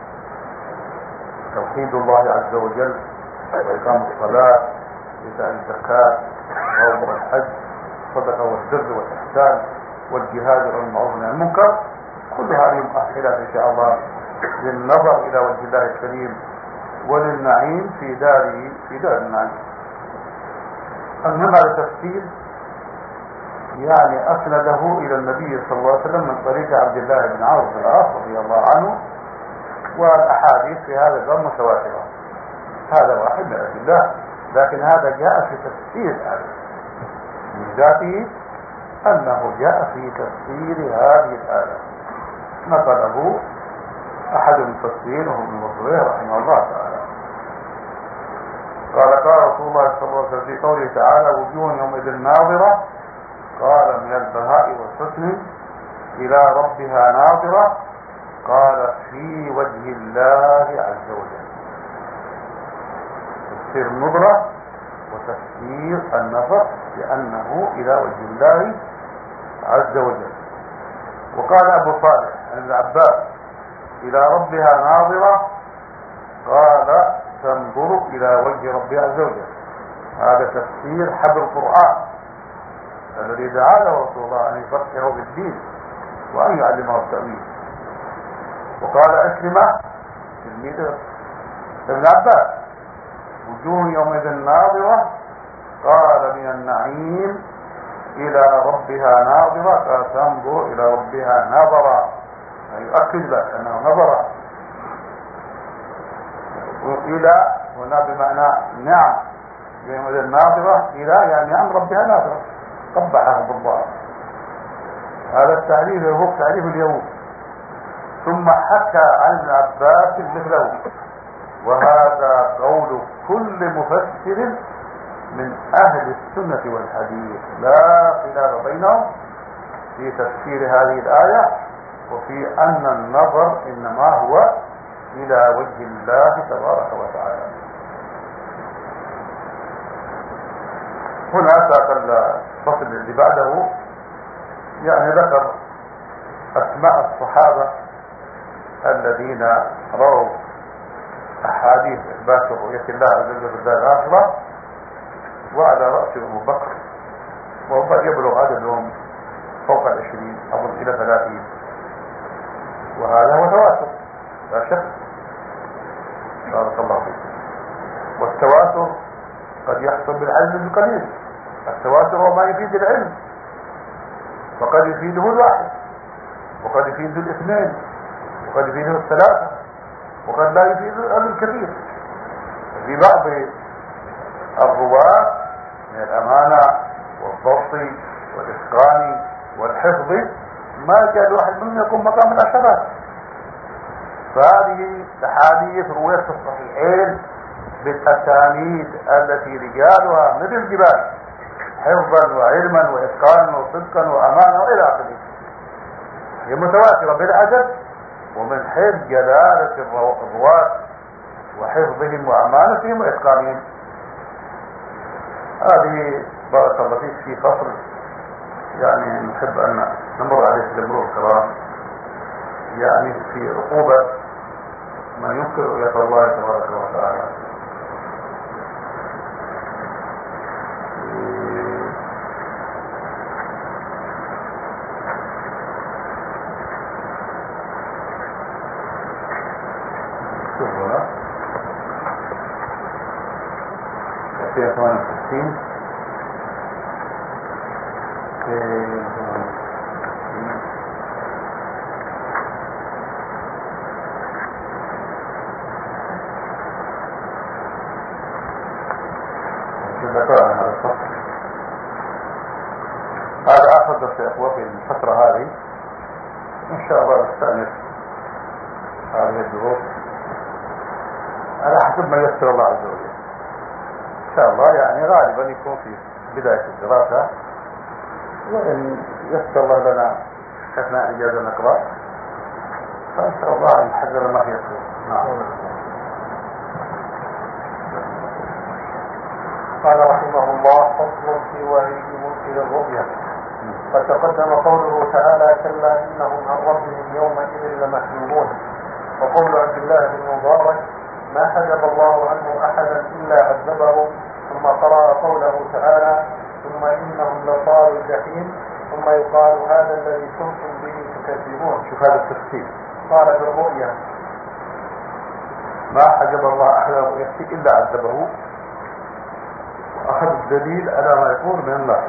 توحيد الله عز وجل وإقام الصلاة وإيتاء الزكاة وصوم والحج والصدقة والبر والإحسان والجهاد والمعروف والنهي عن المنكر كل هذه مؤهلات إن شاء الله للنظر إلى وجه الله الكريم وللنعيم في دار النعيم. المهم هذا تفسير يعني أسنده إلى النبي صلى الله عليه وسلم من طريق عبد الله بن عمرو بن العاص رضي الله عنه والأحاديث في هذا الأمر متواترة. هذا واحد من الأدلة لكن هذا جاء في تفسير الآية من ذاته أنه جاء في تفسير هذه الآية نقله أحد المفسرين وهو ابن مردويه رحمه الله تعالى. قال رسول الله صلى الله عليه وسلم في قوله تعالى وجوه يومئذ ناظرة قال من البهاء والحسن إلى ربها ناظرة قال في وجه الله عز وجل. تفسير النظرة وتفسير النظر بأنه إلى وجه الله عز وجل. وقال أبو صالح عن ابن عباس إلى ربها ناظرة، قال تنظر إلى وجه ربها عز وجل. هذا تفسير حبر القرآن الذي دعا له رسول الله أن يفقهه بالدين وأن يعلمه التأويل. وقال أكرمة تلميذ ابن عباس وجوه يومئذ ناظرة، قال من النعيم إلى ربها ناظرة، قال تنظر إلى ربها نظرا، يؤكد لك أنه نظر. وإلى هنا بمعنى نعم، يومئذ ناظرة إلى يعني عن ربها ناظرة، قبعها بالضبط. هذا التعريف هو تعريف اليهود. ثم حكى عن ابن عباس مثله، وهذا قول كل مفسر من أهل السنة والحديث، لا خلاف بينهم في تفسير هذه الآية وفي أن النظر إنما هو إلى وجه الله تبارك وتعالى. هنا ساق الفصل اللي بعده يعني ذكر أسماء الصحابة الذين رووا أحاديث إثبات رؤية الله عز وجل في الدار الآخرة، وعلى رأسهم أبو بكر، وقد يبلغ عددهم فوق 20 أظن إلى 30، وهذا هو تواتر لا شك. بارك الله فيك. والتواتر قد يحصل بالعلم القليل. التواتر هو ما يفيد العلم، وقد يفيده الواحد، وقد يفيده الاثنين، وقد يفيده الثلاثة، وقد لا يفيده الكثير. في بعض الرواة من الأمانة والضبط والإتقان والحفظ ما كان الواحد منهم يكون مقام العشرات. فهذه الأحاديث رويت في الصحيحين بالأسانيد التي رجالها مثل الجبال حفظا وعلما وإتقانا وصدقا وأمانة وإلى آخره، هي متواترة بالعدد ومن حيث جلالة الرواة وحفظهم وأمانتهم وإتقانهم. هذه بارك الله فيك في فصل يعني نحب أن نمر عليه بالمرور الكرام، يعني في عقوبة من ينكر رؤية الله تبارك وتعالى. شوفوا 68 هذا آخر درس يا أخوة في الفترة هذه، إن شاء الله نستأنف هذه الدروس على حسب ما يسر الله عز وجل. إن شاء الله يعني غالبا يكون في بداية الدراسة، وإن يسر الله لنا أثناء إجازة نقرأ فإن شاء الله نحذر ما في يسر. قال رحمه الله: فصل في وعيد منكر الرؤيا. قد تقدم قوله تعالى: كلا إنهم عن ربهم يومئذ لمحجوبون. وقول عبد الله بن مبارك: ما حجب الله عنه أحدا إلا عذبه. ثم قرأ قوله تعالى: ثم إنهم لصالوا الجحيم. ثم يقال: هذا الذي كنتم به تكذبون. شوف هذا التفسير. قال: بالرؤيا ما حجب الله أحدا رؤيته إلا عذبه، وأخذ الدليل على ما يقول من الله.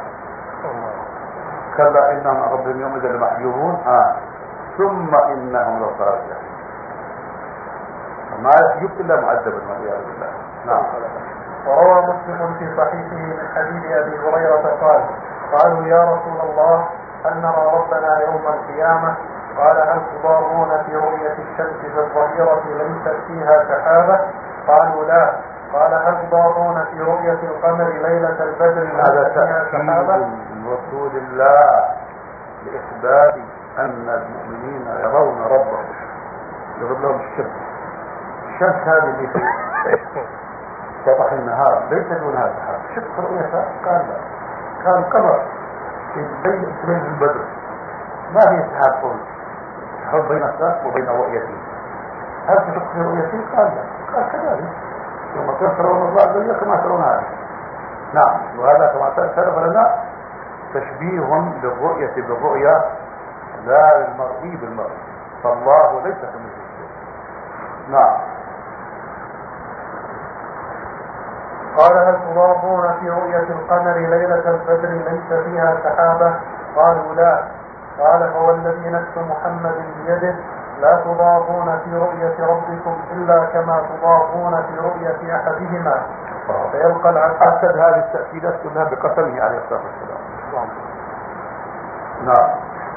كلا إنهم عن ربهم يومئذ لمحجوبون. ثم إنهم لصالوا الجحيم. ما يحجب إلا معذبا والعياذ بالله. نعم. وروى مسلم في صحيحه من حديث أبي هريرة قال: قالوا يا رسول الله هل نرى ربنا يوم القيامة؟ قال: هل تضارون في رؤية الشمس في الظهيرة ليست فيها سحابة؟ قالوا لا. قال: هل تضارون في رؤية القمر ليلة البدر ليست فيها سحابة؟ من رسول الله لإثبات أن المؤمنين يرون ربهم يظهر لهم الشمس هذه اللي في سطح النهار ليس دونها سحاب. شفت رؤيته؟ قال لا. كان قمر في بين البدر، ما في اتحاد حب بين الشخص وبين رؤيته. هل تشك في رؤيته؟ قال لا. قال كذلك ثم ترون الله زي كما ترون هذا. نعم، وهذا كما سلف لنا تشبيه للرؤية بالرؤية لا للمرئي بالمرئي، فالله ليس كمثله شيء. نعم. قال هل تضافون في رؤية القمر ليلة البدر ليس فيها سحابة؟ قالوا لا. قال فوالذي نفس محمد بيده لا تضافون في رؤية ربكم إلا كما تضافون في رؤية أحدهما فيلقى العبد. أكد هذه التأكيدات كلها بقسمه عليه الصلاة والسلام. نعم.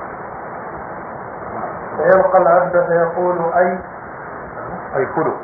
فيلقى العبد فيقول أي فلو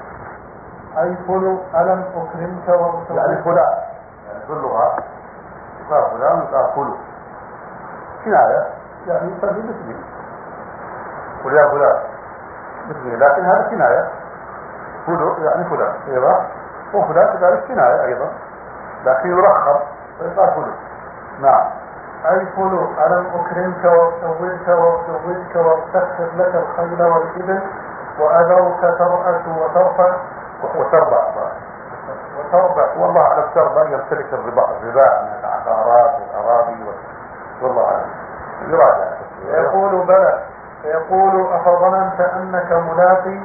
ألم أكرمك وأسويك. يعني فلان، يعني كلها قال فلان قال فلو كناية، يعني يصير مثلي. قل يا فلان مثلي، لكن هذا كناية. فلو يعني فلان أيضا، وفلان كذلك كناية أيضا، لكن يرخص فيقال فلو. نعم. أي فلو ألم أكرمك وأسويك وأسخر لك الخيل والإبل وأذرك ترأس وتربع. والله على التربع يمتلك الرباع من العقارات والأراضي والله أعلم. يقول بلى. فيقول أفظننت أنك ملاقية؟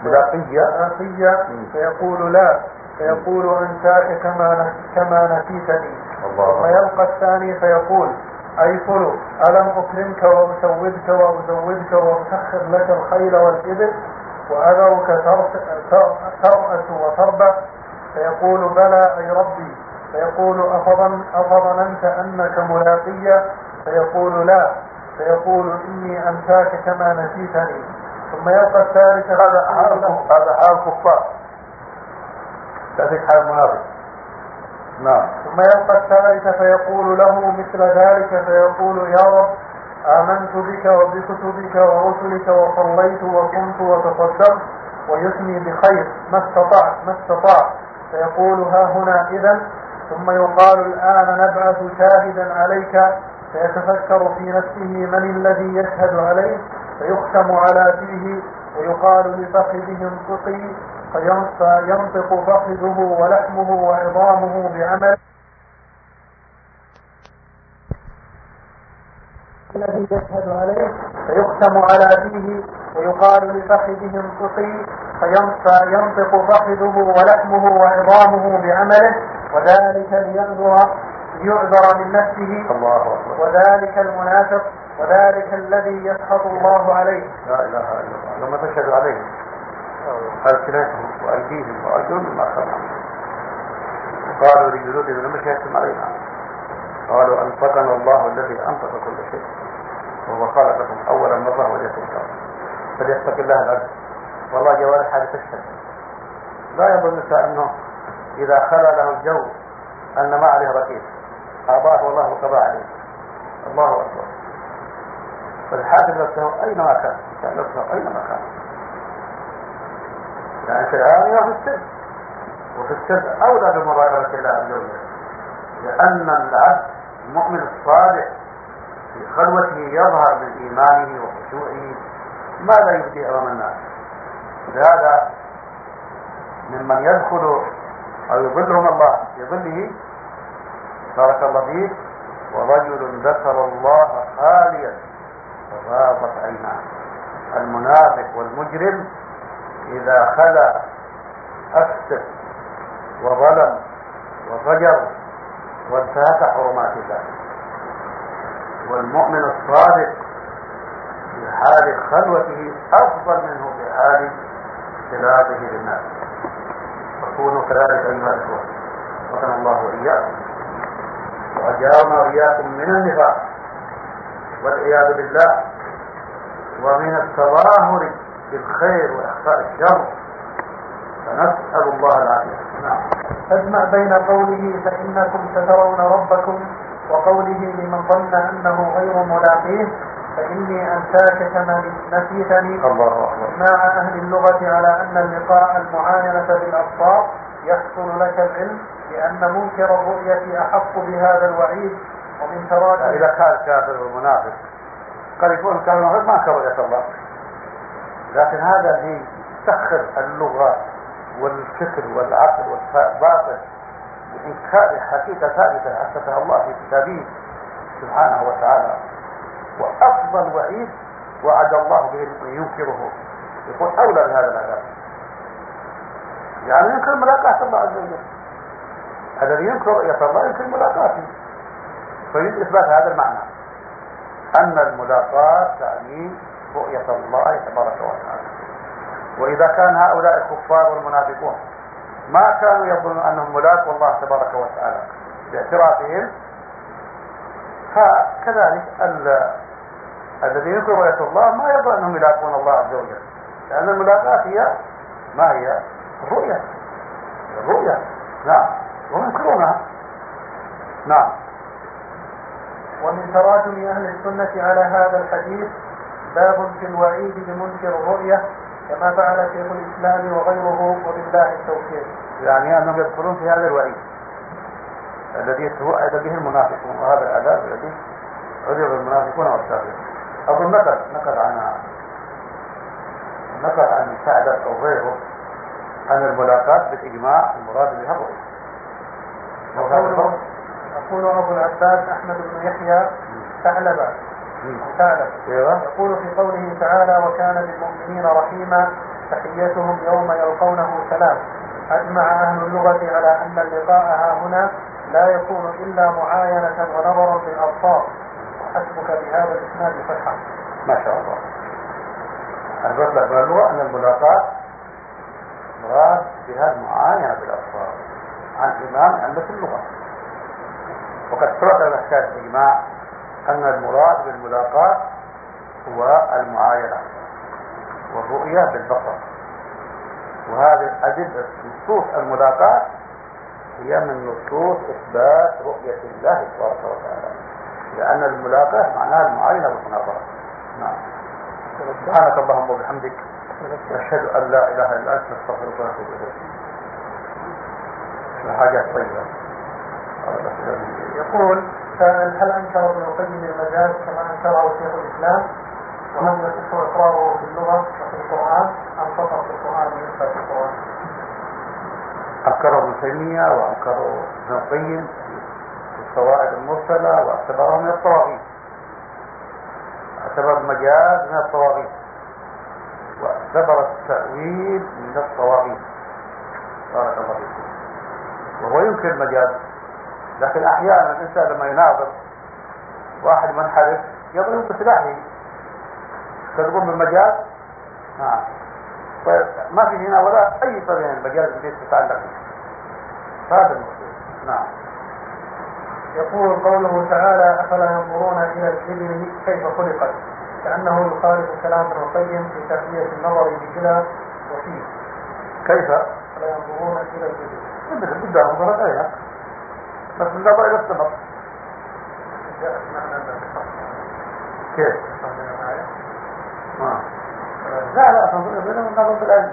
فيقول لا. فيقول أنساك كما نسيتني. ثم يلقى الثاني فيقول أي فلو ألم أكرمك وأسودك وأسخر لك الخيل والإبل وأذرك ترأس وتربع؟ فيقول بلى أي ربي. فيقول أفظننت أنك ملاقية؟ فيقول لا. فيقول إني أنساك كما نسيتني. ثم يلقى الثالث. هذا حال كفار، تأتيك حال منافق. نعم. ثم يلقى الثالث فيقول له مثل ذلك فيقول يا رب آمنت بك وبكتبك ورسلك وصليت وصمت وتصدقت ويثني بخير ما استطعت. فيقول ها هنا إذن. ثم يقال الآن نبعث شاهدا عليك. فيتفكر في نفسه من الذي يشهد عليه فيختم على فيه ويقال لفخذه انطقي فينطق فخذه ولحمه وعظامه بعمل الذي يشهد عليه فيختم على فيه ويقال لفخذه انطقي فينطق فخذه ولحمه وعظامه بعمله وذلك ليعذر من نفسه. الله أكبر. وذلك المنافق وذلك الذي يسخط الله عليه. لا إله إلا الله. لما تشهد عليه ألسنتهم وأيديهم وأرجلهم ما خلقهم قالوا لجلودهم لما شهدتم علينا قالوا أنطقنا الله الذي أنطق كل شيء وهو خلقكم أول مرة وإليكم ترجعون. فليتق الله العبد. والله جوارح هذه تشهد. لا يظن أنه إذا خلى له الجو أن ما عليه ركيب أعضاءه والله وقضى عليه. الله أكبر. فالحاكم نفسه أينما كان أينما كان يعني في العالم وفي السجن. وفي السجن أولى بمراقبة الله عز وجل، لأن العبد المؤمن الصالح في خلوته يظهر من إيمانه وخشوعه ما لا يبدي أمام الناس. لهذا ممن يدخل أو يظلهم الله في ظله بارك الله فيه ورجل ذكر الله خاليا فغاضت عيناه. المنافق والمجرم إذا خلا أفسد وظلم وفجر وانتهك حرمات الله. والمؤمن الصادق في حال خلوته أفضل منه في حال اختلاطه بالناس. فكونوا كذلك أيها الأخوة وكان الله وإياكم وأجارنا وإياكم من النفاق والعياذ بالله ومن التظاهر بالخير وإخفاء الشر، فنسأل الله العافية. نعم. تجمع بين قوله فإنكم سترون ربكم وقوله لمن ظن أنه غير ملاقيه فإني أنساك كما نسيتني. الله أكبر. مع أهل اللغة على أن اللقاء المعاينة بالأبصار يحصل لك العلم لأن منكر الرؤية أحق بهذا الوعيد. ومن تراجم إذا كان الكافر والمنافق قد يكون الكافر والمنافق ما كان رؤية الله، لكن هذا اللي يسخر اللغة والفكر والعقل والباطن بإنكار حقيقة ثابتة أثبتها الله في كتابه سبحانه وتعالى. وأفضل وعيد وعد الله به من ينكره يكون أولى بهذا العذاب، يعني ينكر ملاقاة الله عز وجل. الذي ينكر رؤية الله ينكر ملاقاته، فيريد إثبات هذا المعنى أن الملاقاة تعني رؤية الله تبارك وتعالى. وإذا كان هؤلاء الكفار والمنافقون ما كانوا يظنون أنهم ملاقوا الله تبارك وتعالى باعترافهم، فكذلك الذين ينكرون رؤية الله ما يظن أنهم يلاقون الله عز وجل، لأن الملاقاة هي ما هي الرؤية. نعم، وهم ينكرونها. نعم. ومن تراجم أهل السنة على هذا الحديث باب في الوعيد بمنكر الرؤية كما فعل شيخ الإسلام وغيره وبالله التوفيق. يعني أنهم يدخلون في هذا الوعيد الذي يتوعد به المنافقون، وهذا العذاب الذي عذب المنافقون والكافرون. أظن نقل عن سعد أو غيره أن الملاقات بالإجماع المراد بها الرؤية. يقول أبو العباس أحمد بن يحيى ثعلب يقول في قوله تعالى وكان بالمؤمنين رحيما تحيتهم يوم يلقونه سلام. أجمع أهل اللغة على أن اللقاء هنا لا يكون إلا معاينة ونظرا بالأبصار. وحسبك بهذا الإسناد صحة. ما شاء الله. أقول لك باللغة أن الملاقات مراد بها المعاينة بالأبصار عن إمام عند اللغة. وقد سبق الأحكام الإجماع أن المراد بالملاقات هو المعاينة والرؤية بالبصر. وهذه أدلة نصوص الملاقات هي من نصوص إثبات رؤية الله تبارك وتعالى، لأن الملاقات معناها المعاينة والمناظرة. نعم. سبحانك اللهم وبحمدك نشهد أن لا إله إلا أنت نستغفرك ونتوب إليك. حاجات طيبة. يقول هل أنكر ابن القيم المجاز كما أنكره شيخ الإسلام؟ وهل يصح إقراره في اللغة وفي القرآن أم فقط في القرآن وينفع في القرآن؟ أنكره ابن تيمية وأنكره ابن القيم في الفوائد المرسلة، واعتبره من الطواغيت. اعتبر المجاز من الطواغيت، واعتبر التأويل من الطواغيت. بارك الله فيكم. وهو ينكر المجاز، لكن أحيانا الإنسان لما يناظر واحد منحرف يضرب بسلاحه تقوم بالمجاز. نعم. طيب ما في هنا ولا أي فرق بين المجاز الذي تتعلق به. هذا المقصود. نعم. يقول قوله تعالى أفلا ينظرون إلى الإبل كيف خلقت، كأنه يخالف كلام ابن القيم في كيفية النظر بكلا وفيه. كيف؟ أفلا ينظرون إلى الإبل بدأ نظرت عليها بس النظر إلى السمر. جاءت معنى كيف؟ لا تنظر بينهم النظر بالعلم.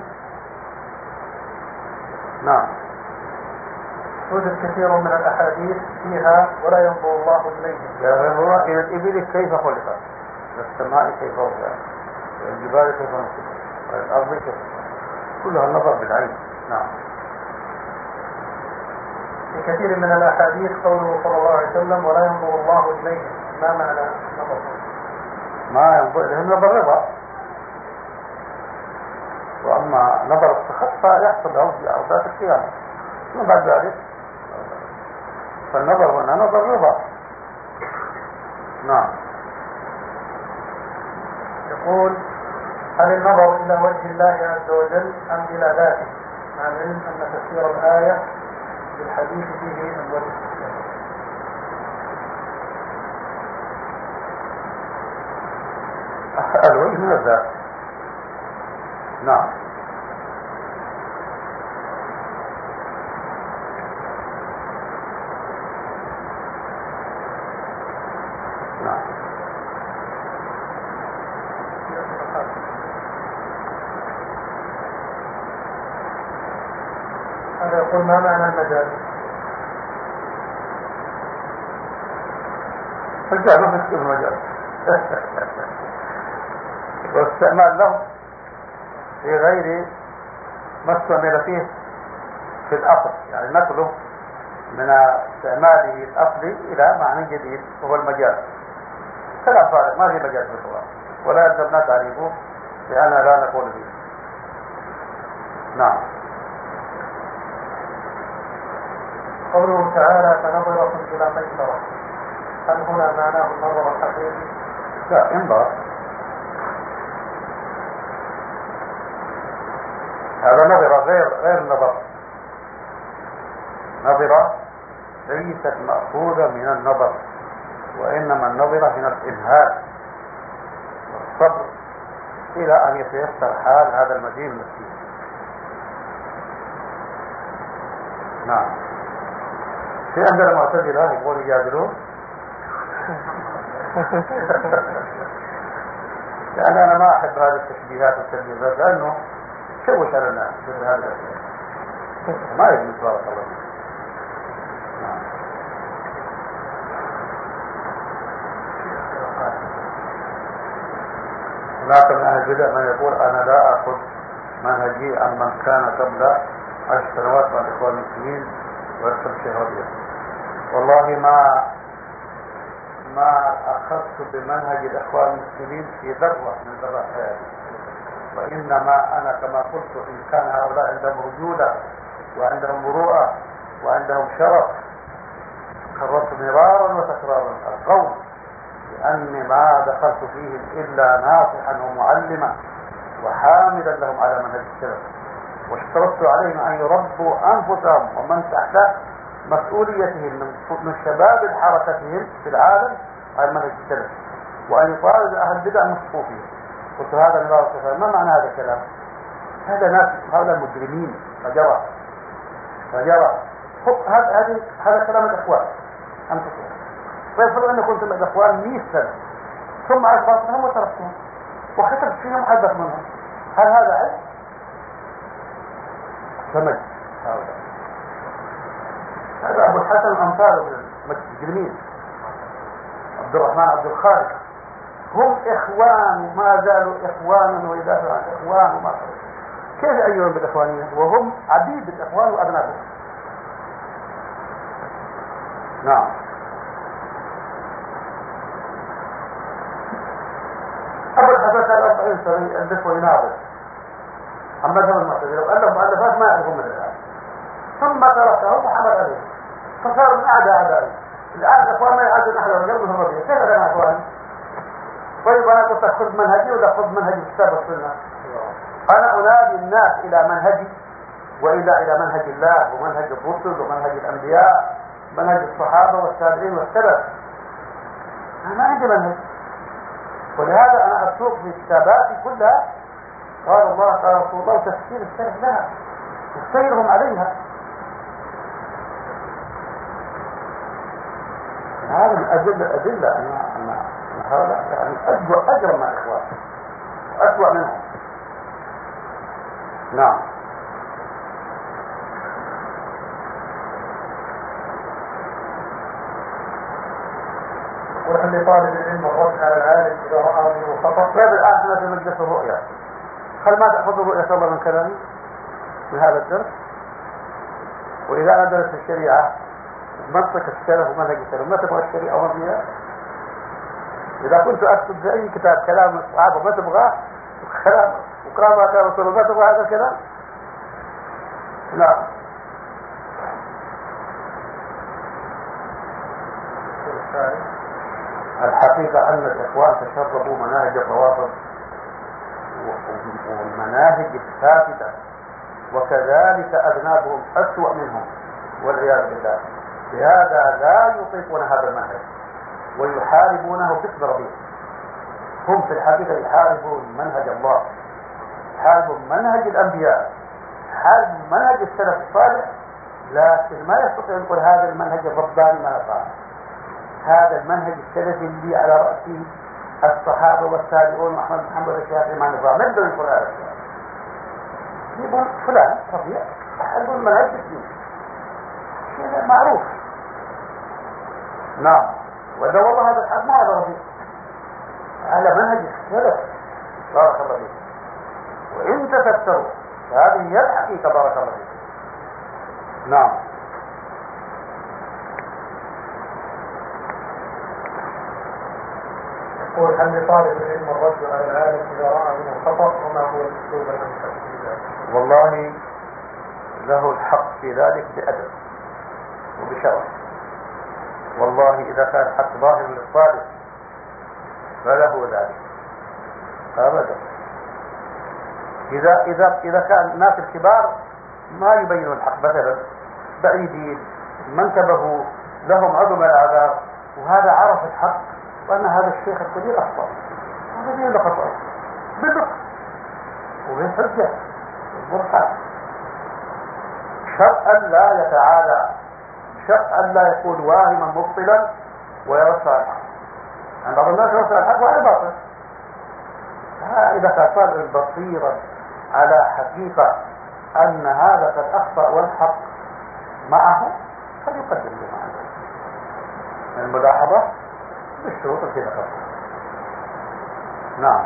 نعم. توجد كثير من الأحاديث فيها ولا ينظر الله إليهم. لا ينظر إلى الإبل كيف خلقت، السماء كيف وضعت، الجبال كيف نصبت، الأرض كيف، كلها النظر بالعلم. نعم. في كثير من الأحاديث قوله صلى الله عليه وسلم ولا ينظر الله إليهم، ما معنى نظر؟ ما ينظر إليهم نظر رضا، وأما نظر السخط فيحصل له في عرضات القيامة. ثم بعد ذلك فالنظر هنا نظر رضا. نعم. يقول هل النظر إلى وجه الله عز وجل أم إلى ذاته، مع العلم أن تفسير الآية بالحديث فيه الوجه؟ الوجه من الذات. نعم. هذا يقول ما معنى المجاز؟ مجال ما في المجال. واستعمال له في غير ما استعمل فيه في الأصل، يعني نقله من استعماله الأصلي إلى معنى جديد وهو المجال. كلام فارغ ما في مجال في القرآن ولا يلزمنا تعريفه لأننا لا نقول به. نعم. قوله تعالى فنظرة إلى ميسرة، هل هنا معناه النظر الحقيقي؟ لا، انظر. هذا نظرة غير النظر. نظرة ليست مأخوذة من النظر، وإنما النظرة من الإمهال والصبر إلى أن يتيسر حال هذا المدين المسكين. نعم. في عندنا معتزلة يقول يجادلون. يعني أنا ما أحب هذه التشبيهات والتشبيهات لأنه شوش على الناس مثل هذا الأشياء ما يجوز بارك الله فيك. نعم. هناك من أهل البدع من يقول أنا لا أخذ منهجي عن من كان قبل 10 سنوات مع الإخوان المسلمين ويدخل الشهادية. والله ما أخذت بمنهج الإخوان المسلمين في ذرة من ذرات حياتي، وإنما أنا كما قلت إن كان هؤلاء عندهم رجولة وعندهم مروءة وعندهم شرف كررت مرارا وتكرارا القول لأني ما دخلت فيهم إلا ناصحا ومعلما وحاملا لهم على منهج السلف، واشترطت عليهم أن يربوا أنفسهم ومن تحت مسؤوليتهم من شباب حركتهم في العالم على منهج السلف، وأن يطارد أهل البدع من صفوفهم. قلت هذا من الله. ما معنى هذا الكلام؟ هذا ناس هؤلاء مجرمين فجرة هذا كلام الإخوان أنفسهم. ويفرض أن كنتم الإخوان 100 سنة ثم أثبتهم وتركتهم وكتبت فيهم حدث منهم، هل هذا عيب؟ سمج هذا أبو الحسن الأنصاري من المجرمين، عبد الرحمن عبد الخالق، هم إخوان ما زالوا إخوانا ويدافعوا عن إخوان وما كيف يعيرون بالإخوانية وهم عبيد الإخوان وأبنائهم؟ نعم. أبو الحسن كان 40 سنة يألف ويناظر عن مذهب المعتزلة وألف مؤلفات ما يعرفون من الآن، ثم تركهم وحمل عليهم فصار من أعدائه. الآن الإخوان ما يعادون أحد وقلبهم الربيع. كيف أنا إخواني؟ طيب أنا قلت خذ منهجي ولا خذ منهج الكتاب والسنة؟ أنا أنادي الناس إلى منهجي إلى منهج الله ومنهج الرسل ومنهج الأنبياء منهج الصحابة والتابعين والسلف. أنا ما عندي منهج، ولهذا أنا أسوق في كتاباتي كلها قال الله قال رسول الله وتفسير السلف لها وسيرهم عليها. هذا من أدلة أن هؤلاء يعني أجرم مع الإخوان وأسوأ منهم. نعم. وهل لطالب العلم الرد على العالم إذا رأى منه خطأ؟ طيب الآن احنا في مجلس الرؤيا، هل ما تأخذ الرؤيا صلى من كلامي من هذا الدرس؟ وإذا أنا درس الشريعة منطق السلف ومنهج السلف ما تبغى الشريعة ومبنيها؟ إذا كنت أكتب في أي كتاب كلام الصحابة ما تبغاه وكلام كان رسول الله ما تبغى هذا الكلام؟ لا. الحقيقة أن الإخوان تشربوا مناهج الروافض والمناهج الفاسدة، وكذلك أذنابهم أسوأ منهم والعياذ بالله. لهذا لا يطيقون هذا المنهج ويحاربونه باسم ربيع. هم في الحقيقة يحاربون منهج الله، يحاربون منهج الأنبياء، يحاربون منهج السلف الصالح، لكن ما يستطيع أن يقول هذا المنهج الرباني ما نفعه، هذا المنهج السلفي اللي على رأسه الصحابة والتابعون وأحمد بن حنبل والشافعي ما نفعه. ما يقدرون يقول هذا الشيء. يقول فلان ربيع يحاربون منهج الدين، شيء معروف. نعم. ولا والله هذا الحق ما هذا رفيق على منهج السلف بارك الله فيك. وإن تفسروا فهذه هي الحقيقة بارك الله فيك. نعم. يقول هل لطالب العلم الرد على العالم إذا رأى منه الخطأ وما هو الأسلوب الأمثل في ذلك؟ والله له الحق في ذلك بأدب وبشرف. والله إذا كان الحق ظاهر للطالب فله ذلك أبدا. إذا كان الناس الكبار ما يبينوا الحق مثلا بعيدين ما انتبهوا لهم عظم العذاب وهذا عرف الحق وأن هذا الشيخ الكبير أخطأ هذا مين اللي خطأ بدق وبالحجة والبرهان شرط أن لا يتعالى شرط أن لا يكون واهما مبطلا ويرسى الحق. يعني بعض الناس يرسى الحق وعلى باطل. إذا كان طالب بصيرا على حقيقة أن هذا قد أخطأ والحق معه فليقدم له معه الملاحظة بالشروط التي ذكرتها. نعم.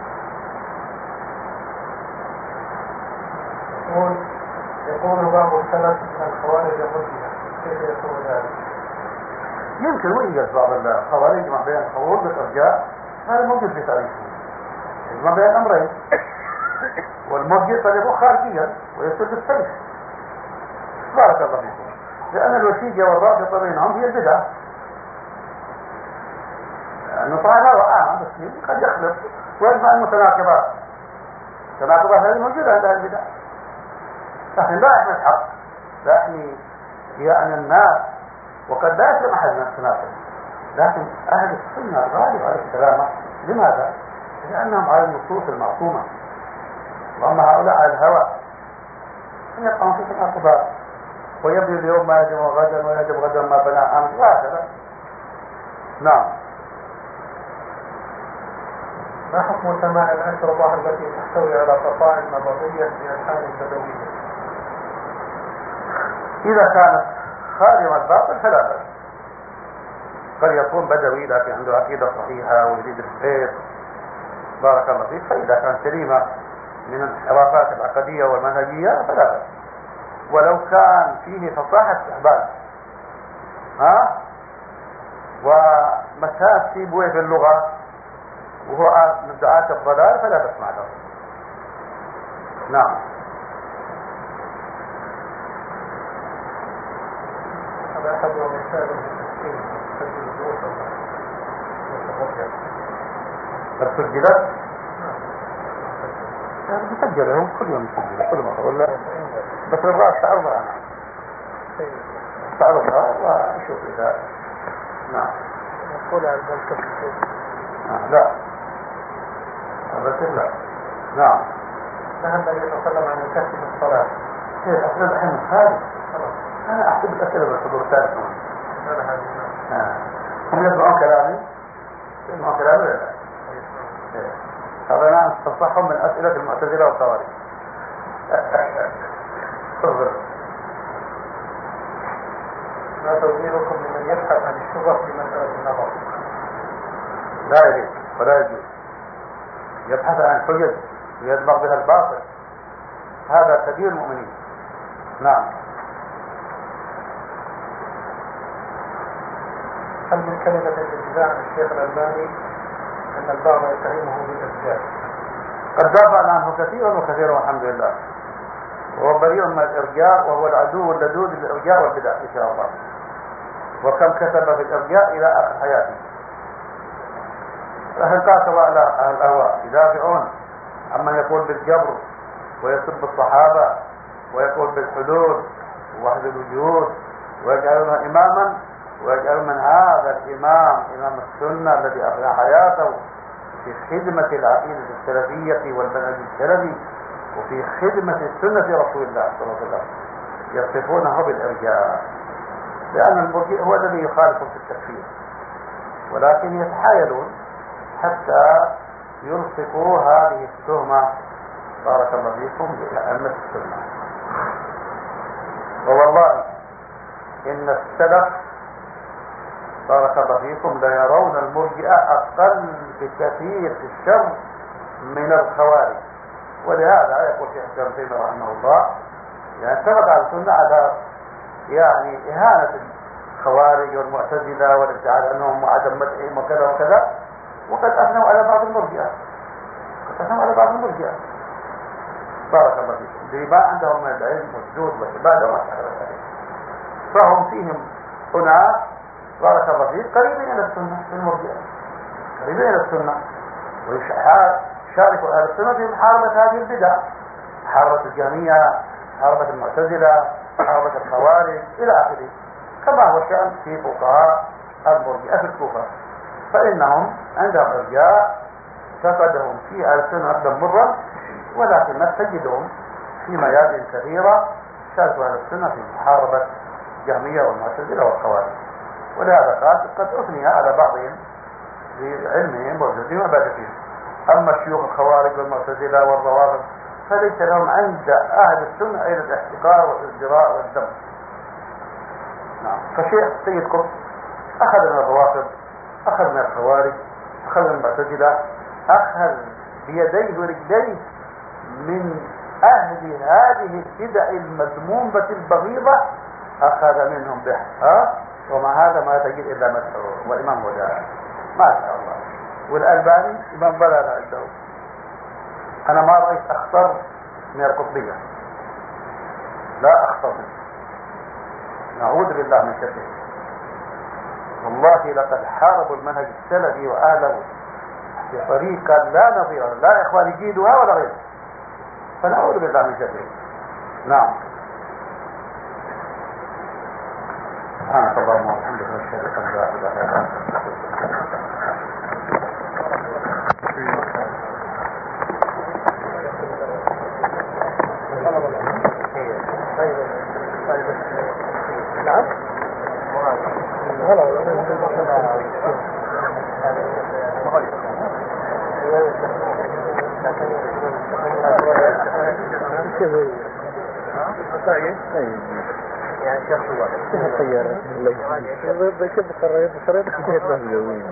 يقول بعض السلف أن الخوارج مرجئة، كيف يكون ذلك؟ يمكن يوجد بعض الخوارج ما بين الخروج والإرجاء، هذا موجود في تاريخهم، ما بين الأمرين. والمرجئ قد يكون خارجيا ويسد السيف بارك الله فيكم، لأن الوسيلة والرابطة بينهم هي البدعة. النصارى لا وآن بس قد يخلط ويجمع المتناقضات. التناقضات هذه موجودة عند البدع، لكن لا يحمل الحق، لا يحمي يعني الناس، وقد لا يسلم أحد من التناقض. لكن أهل السنة الغالب على السلامة. لماذا؟ لأنهم على النصوص المعصومة، وأما هؤلاء على الهوى يقعون في تناقضات، ويبني اليوم ما يجب غدا ويجب غدا ما بنى أمس وهكذا. نعم. ما حكم سماع الأشرطة التي تحتوي على قطائع نبطية في ألحان بدوية؟ إذا كانت خارج الباطل فلا بأس. قد يكون بدوي لكن عنده عقيدة صحيحة ويريد الخير بارك الله فيك، فإذا كانت سليمة من الانحرافات العقدية والمنهجية فلا بأس. ولو كان فيه فصاحة استحباب ومساس بويه في اللغة وهو من دعاة الضلال فلا بأس مع ذلك. نعم. هذا أحد ومثال المسكين تسجل الدروس سجلت؟ مسجلهم كل يوم مسجلة كل مرة ولا بس الرأس تعرضها أنا تعرضها وأشوف إذا نعم. يقول على ذلك لا أبدا لا. نعم. نهى النبي صلى الله عليه وسلم عن الكف في الصلاة. كيف أسئلة الحين خالد؟ أنا أحسب الأسئلة بالحضور ثالث. هم يسمعون كلامي؟ يسمعون كلامي ولا لا؟ هذا أنا أنصحهم من أسئلة المعتزلة والخوارج. تفضل. ما توجيهكم لمن يبحث عن الشبه في مسألة النظر؟ لا يجوز ولا يجوز. يبحث عن الحجج ويدمغ بها الباطل، هذا سبيل المؤمنين. نعم. هل من كلمة الإجزاء عن الشيخ الألباني أن البعض يتهمه بالإرجاء؟ قد دافع عنه كثيرا وكثيرا والحمد لله، وهو بريء من الإرجاء، وهو العدو اللدود للإرجاء والبدع إن شاء الله، وكم كتب في الإرجاء إلى آخر حياته. لكن قاتل على أهل الأهواء يدافعون عمن يقول بالجبر ويسب الصحابة ويقول بالحدود ووحد الوجود، ويجعلون إماما ويجعلون من هذا الإمام إمام السنة الذي أفنى حياته في خدمة العقيدة السلفية والمنهج السلفي وفي خدمة سنة رسول الله صلى الله عليه وسلم، يصفونه بالإرجاء، لأن المرجئ هو الذي يخالفهم في التكفير، ولكن يتحايلون حتى يلصقوا هذه التهمة بارك الله فيكم بأئمة السنة. ووالله إن السلف بارك الله فيكم أنفسهم ليرون المرجئة أقل بكثير في الشر من الخوارج. ولهذا يقول شيخ الإسلام ابن تيمية رحمه الله يعني اتفق على السنة على يعني إهانة الخوارج والمعتزلة والابتعاد عنهم وعدم مدحهم وكذا وكذا، وقد أثنوا على بعض المرجئة، بارك الله فيكم، بما عندهم من العلم والجود والعبادة وما شابه ذلك، فهم فيهم أناس بارك الله فيك قريبين إلى السنة في المرجئة، قريبين إلى السنة، ويشاركوا أهل السنة في محاربة هذه البدع، محاربة الجهمية، محاربة المعتزلة، محاربة الخوارج إلى آخره، كما هو الشأن في فقهاء المرجئة في الكوفة، فإنهم عندهم أرجاء تقدهم في أهل السنة أبدا مرة، ولكن تجدهم في ميادين كثيرة شاركوا أهل السنة في محاربة الجهمية والمعتزلة والخوارج. ولهذا قال قد أثني على بعضهم بعلمهم وجودهم وعبادتهم. أما الشيوخ الخوارج والمعتزلة والروافض فليس لهم عند أهل السنة إلى الاحتقار والازدراء والذم. نعم. فشيخ سيد قطب أخذ من الروافض، أخذ من الخوارج، أخذ من المعتزلة، أخذ بيديه ورجليه من أهل هذه البدع المذمومة البغيضة، أخذ منهم بحث، ومع هذا ما تجد إلا مدحه وإمام وجاء ما شاء الله. والألباني إمام بلد عنده، أنا ما رأيت أخطر من القطبية، لا أخطر منه، نعوذ بالله من شره. والله لقد حاربوا المنهج السلفي وأهله بطريقة لا نظير، لا يا إخواني جيدها ولا غيره، فنعوذ بالله من شره. نعم. سبحانك اللهم وبحمدك نشهد أن لا إله إلا يعني شيخ الطيارة بيكب الخريطة كيف ما مجوين